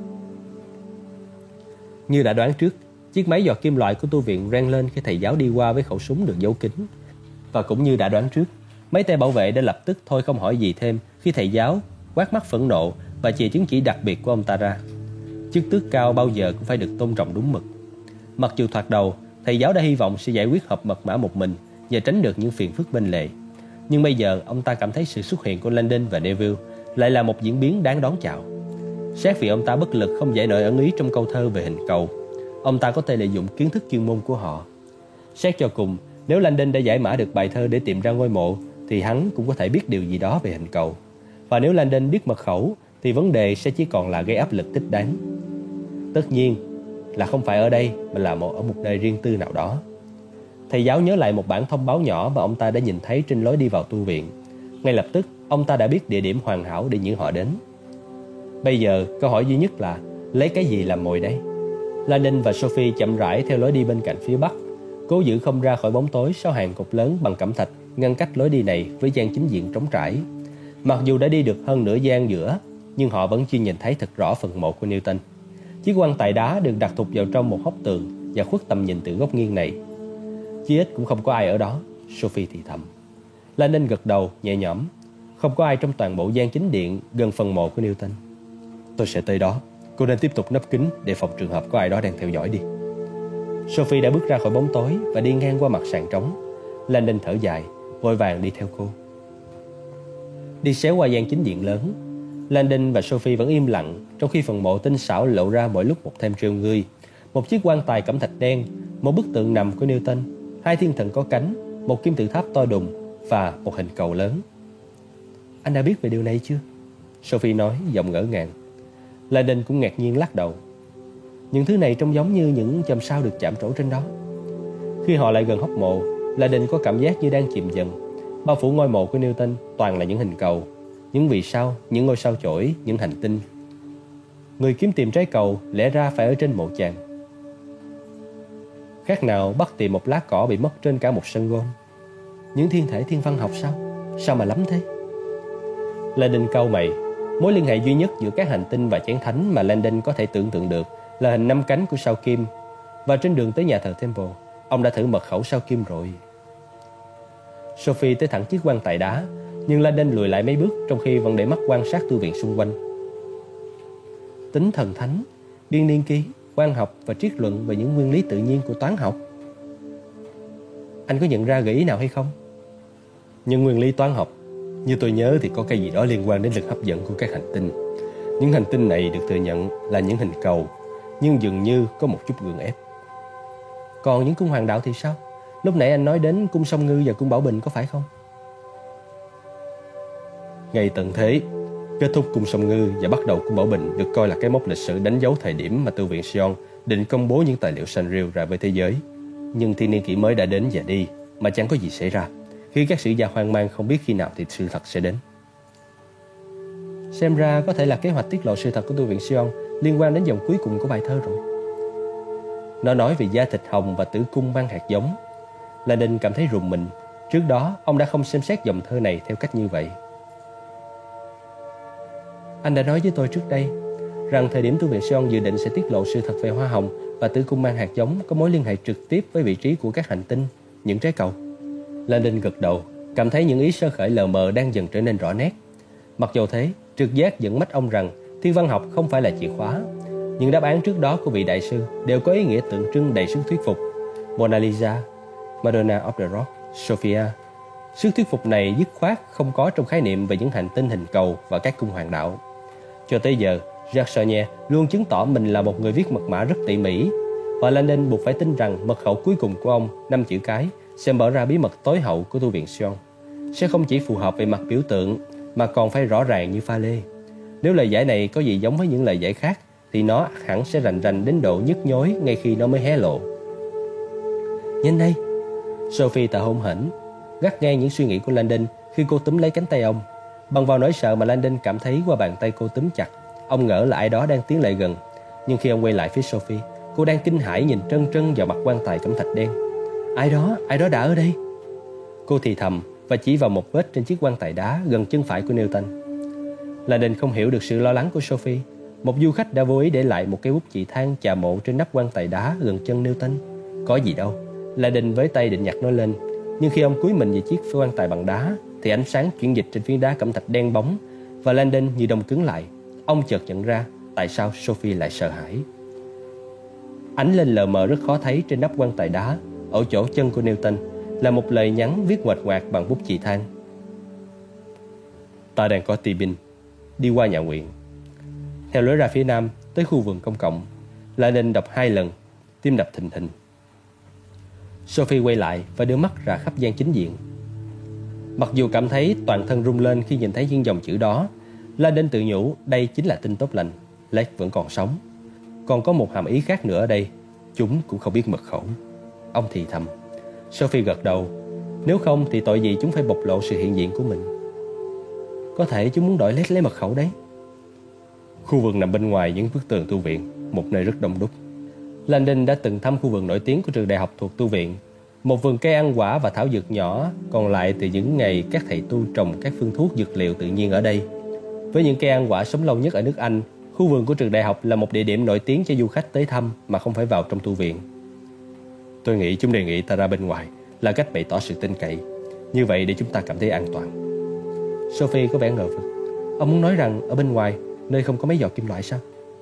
Như đã đoán trước, chiếc máy giọt kim loại của tu viện reng lên khi thầy giáo đi qua với khẩu súng được giấu kín. Và cũng như đã đoán trước, mấy tay bảo vệ đã lập tức thôi không hỏi gì thêm khi thầy giáo quát mắt phẫn nộ và chìa chứng chỉ đặc biệt của ông ta ra. Chức tước cao bao giờ cũng phải được tôn trọng đúng mực. Mặc dù thoạt đầu, thầy giáo đã hy vọng sẽ giải quyết hộp mật mã một mình và tránh được những phiền phức bên lề. Nhưng bây giờ ông ta cảm thấy sự xuất hiện của Landon và Neville lại là một diễn biến đáng đón chào. Xét vì ông ta bất lực không giải nổi ẩn ý trong câu thơ về hình cầu, ông ta có thể lợi dụng kiến thức chuyên môn của họ. Xét cho cùng, nếu Landon đã giải mã được bài thơ để tìm ra ngôi mộ, thì hắn cũng có thể biết điều gì đó về hình cầu. Và nếu Landon biết mật khẩu, thì vấn đề sẽ chỉ còn là gây áp lực thích đáng. Tất nhiên là không phải ở đây, mà là ở một nơi riêng tư nào đó. Thầy giáo nhớ lại một bản thông báo nhỏ mà ông ta đã nhìn thấy trên lối đi vào tu viện. Ngay lập tức, ông ta đã biết địa điểm hoàn hảo để những họ đến. Bây giờ, câu hỏi duy nhất là lấy cái gì làm mồi đây? Landon và Sophie chậm rãi theo lối đi bên cạnh phía bắc, cố giữ không ra khỏi bóng tối sau hàng cột lớn bằng cẩm thạch ngăn cách lối đi này với gian chính diện trống trải. Mặc dù đã đi được hơn nửa gian giữa, nhưng họ vẫn chưa nhìn thấy thật rõ phần mộ của Newton. Chiếc quan tài đá được đặt thụt vào trong một hốc tường và khuất tầm nhìn từ góc nghiêng này. Chí ít cũng không có ai ở đó, Sophie thì thầm. Landon gật đầu nhẹ nhõm. Không có ai trong toàn bộ gian chính điện gần phần mộ của Newton. Tôi sẽ tới đó. Cô nên tiếp tục nấp kín để phòng trường hợp có ai đó đang theo dõi đi. Sophie đã bước ra khỏi bóng tối và đi ngang qua mặt sàn trống. Landon thở dài, vội vàng đi theo cô. Đi xéo qua gian chính điện lớn, Landon và Sophie vẫn im lặng, trong khi phần mộ tinh xảo lộ ra mỗi lúc một thêm trêu ngươi. Một chiếc quan tài cẩm thạch đen, một bức tượng nằm của Newton, hai thiên thần có cánh, một kim tự tháp to đùng và một hình cầu lớn. Anh đã biết về điều này chưa? Sophie nói, giọng ngỡ ngàng. Landon cũng ngạc nhiên lắc đầu. Những thứ này trông giống như những chòm sao được chạm trổ trên đó. Khi họ lại gần hốc mộ, Landon có cảm giác như đang chìm dần. Bao phủ ngôi mộ của Newton toàn là những hình cầu, những vì sao, những ngôi sao chổi, những hành tinh. Người kiếm tìm trái cầu lẽ ra phải ở trên mộ chàng. Khác nào bắt tìm một lá cỏ bị mất trên cả một sân golf. Những thiên thể thiên văn học sao? Sao mà lắm thế? Landon cau mày. Mối liên hệ duy nhất giữa các hành tinh và chén thánh mà Landon có thể tưởng tượng được là hình 5 cánh của sao Kim. Và trên đường tới nhà thờ Temple, ông đã thử mật khẩu sao Kim rồi. Sophie tới thẳng chiếc quan tài đá, nhưng Landon lùi lại mấy bước trong khi vẫn để mắt quan sát tu viện xung quanh. Tính thần thánh, biên niên ký, quang học và triết luận về những nguyên lý tự nhiên của toán học. Anh có nhận ra gợi ý nào hay không? Những nguyên lý toán học, như tôi nhớ thì có cái gì đó liên quan đến lực hấp dẫn của các hành tinh. Những hành tinh này được thừa nhận là những hình cầu, nhưng dường như có một chút gượng ép. Còn những cung hoàng đạo thì sao? Lúc nãy anh nói đến cung Song Ngư và cung Bảo Bình có phải không? Ngày tận thế, kết thúc cung Song Ngư và bắt đầu cung Bảo Bình được coi là cái mốc lịch sử đánh dấu thời điểm mà tu viện Sion định công bố những tài liệu Sanrio ra với thế giới. Nhưng thiên niên kỷ mới đã đến và đi mà chẳng có gì xảy ra, khi các sử gia hoang mang không biết khi nào thì sự thật sẽ đến. Xem ra có thể là kế hoạch tiết lộ sự thật của tu viện Sion liên quan đến dòng cuối cùng của bài thơ rồi. Nó nói về da thịt hồng và tử cung mang hạt giống. Landon cảm thấy rùng mình. Trước đó ông đã không xem xét dòng thơ này theo cách như vậy. Anh đã nói với tôi trước đây rằng thời điểm tu viện Sion dự định sẽ tiết lộ sự thật về hoa hồng và tử cung mang hạt giống có mối liên hệ trực tiếp với vị trí của các hành tinh, những trái cầu. Landon gật đầu, cảm thấy những ý sơ khởi lờ mờ đang dần trở nên rõ nét. Mặc dù thế, trực giác dẫn mách ông rằng thiên văn học không phải là chìa khóa. Những đáp án trước đó của vị đại sư đều có ý nghĩa tượng trưng đầy sức thuyết phục. Mona Lisa, Madonna of the Rock, Sophia. Sức thuyết phục này dứt khoát không có trong khái niệm về những hành tinh hình cầu và các cung hoàng đạo. Cho tới giờ, Jacques Chauvet luôn chứng tỏ mình là một người viết mật mã rất tỉ mỉ, và Landon buộc phải tin rằng mật khẩu cuối cùng của ông, 5 chữ cái, sẽ mở ra bí mật tối hậu của tu viện Sion. Sẽ không chỉ phù hợp về mặt biểu tượng, mà còn phải rõ ràng như pha lê. Nếu lời giải này có gì giống với những lời giải khác, thì nó hẳn sẽ rành rành đến độ nhức nhối ngay khi nó mới hé lộ. Nhanh đây! Sophie thở hổn hển, gắt ngang những suy nghĩ của Landon khi cô túm lấy cánh tay ông. Bằng vào nỗi sợ mà Landon cảm thấy qua bàn tay cô túm chặt, ông ngỡ là ai đó đang tiến lại gần. Nhưng khi ông quay lại phía Sophie, cô đang kinh hãi nhìn trân trân vào mặt quan tài cẩm thạch đen. Ai đó đã ở đây. Cô thì thầm và chỉ vào một vết trên chiếc quan tài đá gần chân phải của Newton. Landon không hiểu được sự lo lắng của Sophie. Một du khách đã vô ý để lại một cái bút chì than chà mộ trên nắp quan tài đá gần chân Newton. Có gì đâu. Landon với tay định nhặt nó lên, nhưng khi ông cúi mình về chiếc quan tài bằng đá thì ánh sáng chuyển dịch trên phiến đá cẩm thạch đen bóng, và Landon như đông cứng lại. Ông chợt nhận ra tại sao Sophie lại sợ hãi. Ánh lên lờ mờ rất khó thấy trên nắp quan tài đá ở chỗ chân của Newton là một lời nhắn viết ngoạch ngoạc bằng bút chì than. ta đang có Tibin, đi qua nhà nguyện. Theo lối ra phía nam, tới khu vườn công cộng. Landon đọc 2 lần, tim đập thình thình. Sophie quay lại và đưa mắt ra khắp gian chính diện. Mặc dù cảm thấy toàn thân rung lên khi nhìn thấy những dòng chữ đó, Landon tự nhủ đây chính là tin tốt lành. Blake vẫn còn sống. Còn có một hàm ý khác nữa ở đây, chúng cũng không biết mật khẩu. Ông thì thầm. Sophie gật đầu. Nếu không thì tội gì chúng phải bộc lộ sự hiện diện của mình. Có thể chúng muốn đổi lấy mật khẩu đấy. Khu vườn nằm bên ngoài những bức tường tu viện, một nơi rất đông đúc. Landon đã từng thăm khu vườn nổi tiếng của trường đại học thuộc tu viện, một vườn cây ăn quả và thảo dược nhỏ còn lại từ những ngày các thầy tu trồng các phương thuốc dược liệu tự nhiên ở đây. Với những cây ăn quả sống lâu nhất ở nước Anh, khu vườn của trường đại học là một địa điểm nổi tiếng cho du khách tới thăm mà không phải vào trong tu viện. Tôi nghĩ chúng đề nghị ta ra bên ngoài là cách bày tỏ sự tin cậy, như vậy để chúng ta cảm thấy an toàn. Sophie có vẻ ngờ vực. Ông muốn nói rằng ở bên ngoài, nơi không có mấy giọt kim loại sao?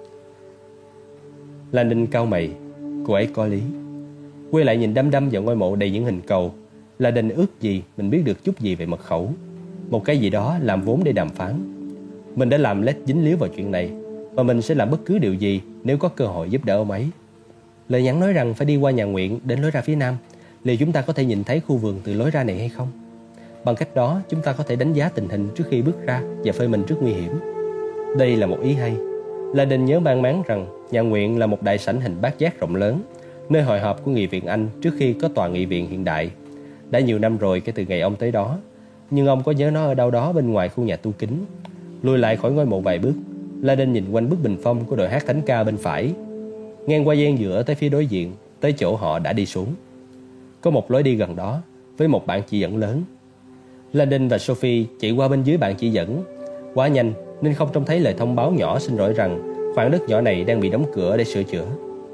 Landon cau mày. Cô ấy có lý. Quay lại nhìn đăm đăm vào ngôi mộ đầy những hình cầu. Landon ước gì mình biết được chút gì về mật khẩu, một cái gì đó làm vốn để đàm phán. Mình đã làm Led dính líu vào chuyện này, và mình sẽ làm bất cứ điều gì nếu có cơ hội giúp đỡ ông ấy. Lời nhắn nói rằng phải đi qua nhà nguyện đến lối ra phía nam. Liệu chúng ta có thể nhìn thấy khu vườn từ lối ra này hay không? Bằng cách đó, chúng ta có thể đánh giá tình hình trước khi bước ra và phơi mình trước nguy hiểm. Đây là một ý hay. Landon nhớ mang máng rằng nhà nguyện là một đại sảnh hình bát giác rộng lớn, nơi hội họp của nghị viện Anh trước khi có tòa nghị viện hiện đại. Đã nhiều năm rồi kể từ ngày ông tới đó, nhưng ông có nhớ nó ở đâu đó bên ngoài khu nhà tu kính. Lùi lại khỏi ngôi mộ vài bước, Landon nhìn quanh bức bình phong của đội hát thánh ca bên phải, ngang qua gian giữa tới phía đối diện, tới chỗ họ đã đi xuống. Có một lối đi gần đó với một bảng chỉ dẫn lớn. Landon và Sophie chạy qua bên dưới bảng chỉ dẫn. Quá nhanh nên không trông thấy lời thông báo nhỏ xin lỗi rằng khoảng đất nhỏ này đang bị đóng cửa để sửa chữa.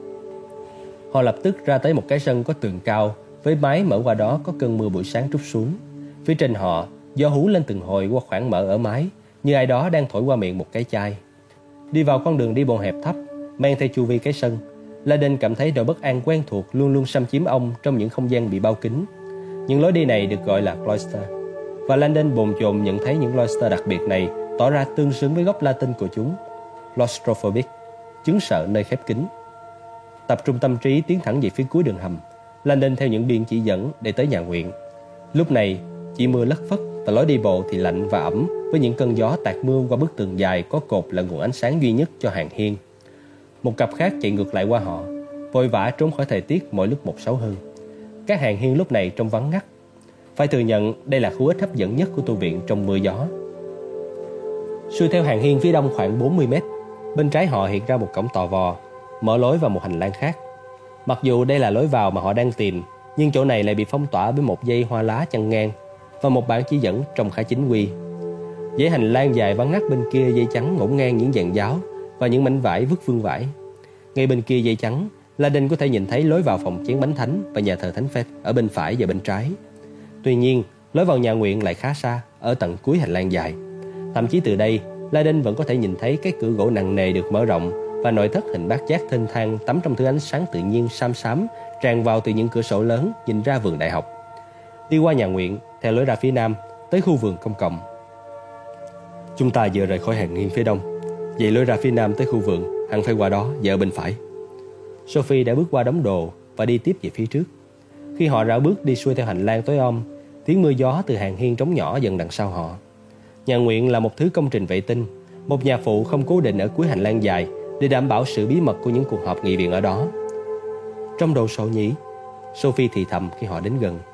Họ lập tức ra tới một cái sân có tường cao với mái mở qua đó có cơn mưa buổi sáng trút xuống. Phía trên họ, gió hú lên từng hồi qua khoảng mở ở mái, như ai đó đang thổi qua miệng một cái chai. Đi vào con đường đi bộ hẹp thấp, men theo chu vi cái sân, Landon cảm thấy nỗi bất an quen thuộc luôn luôn xâm chiếm ông trong những không gian bị bao kín. Những lối đi này được gọi là cloister, và Landon bồn chồn nhận thấy những cloister đặc biệt này tỏ ra tương xứng với gốc Latin của chúng, claustrophobic, chứng sợ nơi khép kín. Tập trung tâm trí tiến thẳng về phía cuối đường hầm, Landon theo những biển chỉ dẫn để tới nhà nguyện. Lúc này, chỉ mưa lất phất và lối đi bộ thì lạnh và ẩm, với những cơn gió tạt mưa qua bức tường dài có cột là nguồn ánh sáng duy nhất cho hàng hiên. Một cặp khác chạy ngược lại qua họ, vội vã trốn khỏi thời tiết mỗi lúc một xấu hơn. Các hàng hiên lúc này trông vắng ngắt. Phải thừa nhận đây là khu ít hấp dẫn nhất của tu viện trong mưa gió. Xuôi theo hàng hiên phía đông khoảng 40 mét, bên trái họ hiện ra một cổng tò vò, mở lối vào một hành lang khác. Mặc dù đây là lối vào mà họ đang tìm, nhưng chỗ này lại bị phong tỏa bởi một dây hoa lá chăn ngang và một bảng chỉ dẫn trông khá chính quy. Dãy hành lang dài vắng ngắt bên kia dây trắng ngổn ngang những dàn giáo và những mảnh vải vứt vương vãi. Ngay bên kia dây trắng, Landon có thể nhìn thấy lối vào phòng chén bánh thánh và nhà thờ thánh phép ở bên phải và bên trái. Tuy nhiên, lối vào nhà nguyện lại khá xa, ở tận cuối hành lang dài. Thậm chí từ đây, Landon vẫn có thể nhìn thấy cái cửa gỗ nặng nề được mở rộng và nội thất hình bát giác thênh thang tắm trong thứ ánh sáng tự nhiên xám xám tràn vào từ những cửa sổ lớn nhìn ra vườn đại học. Đi qua nhà nguyện, theo lối ra phía nam, tới khu vườn công cộng. Chúng ta vừa rời khỏi hàng hiên phía đông, vậy lối ra phía nam tới khu vườn hẳn phải qua đó và ở bên phải. Sophie đã bước qua đống đồ và đi tiếp về phía trước. Khi họ rảo bước đi xuôi theo hành lang tối om, tiếng mưa gió từ hàng hiên trống nhỏ dần đằng sau họ. Nhà nguyện là một thứ công trình vệ tinh, một nhà phụ không cố định ở cuối hành lang dài để đảm bảo sự bí mật của những cuộc họp nghị viện ở đó. Trong đồ sộ nhỉ? Sophie thì thầm khi họ đến gần.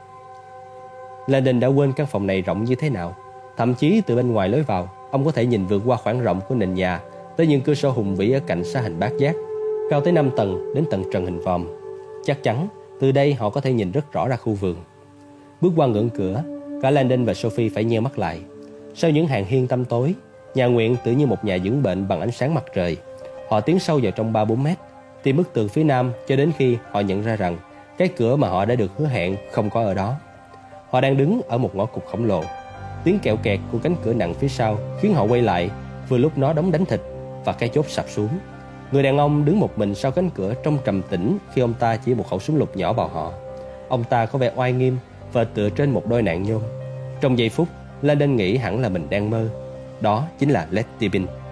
Landon đã quên căn phòng này rộng như thế nào. Thậm chí từ bên ngoài lối vào, ông có thể nhìn vượt qua khoảng rộng của nền nhà tới những cửa sổ hùng vĩ ở cạnh xa hình bát giác, cao tới 5 tầng đến tận trần hình vòm. Chắc chắn từ đây họ có thể nhìn rất rõ ra khu vườn. Bước qua ngưỡng cửa, cả Landon và Sophie phải nheo mắt lại. Sau những hàng hiên tăm tối, nhà nguyện tự như một nhà dưỡng bệnh bằng ánh sáng mặt trời. Họ tiến sâu vào trong 3-4 mét, tìm bức tường phía nam cho đến khi họ nhận ra rằng cái cửa mà họ đã được hứa hẹn không có ở đó. Họ đang đứng ở một ngõ cụt khổng lồ. Tiếng kẹo kẹt của cánh cửa nặng phía sau khiến họ quay lại vừa lúc nó đóng đánh thịt và cái chốt sập xuống. Người đàn ông đứng một mình sau cánh cửa trông trầm tĩnh khi ông ta chỉ một khẩu súng lục nhỏ vào họ. Ông ta có vẻ oai nghiêm và tựa trên một đôi nạng nhôm. Trong giây phút, Landon nghĩ hẳn là mình đang mơ. đó chính là Led Zeppelin.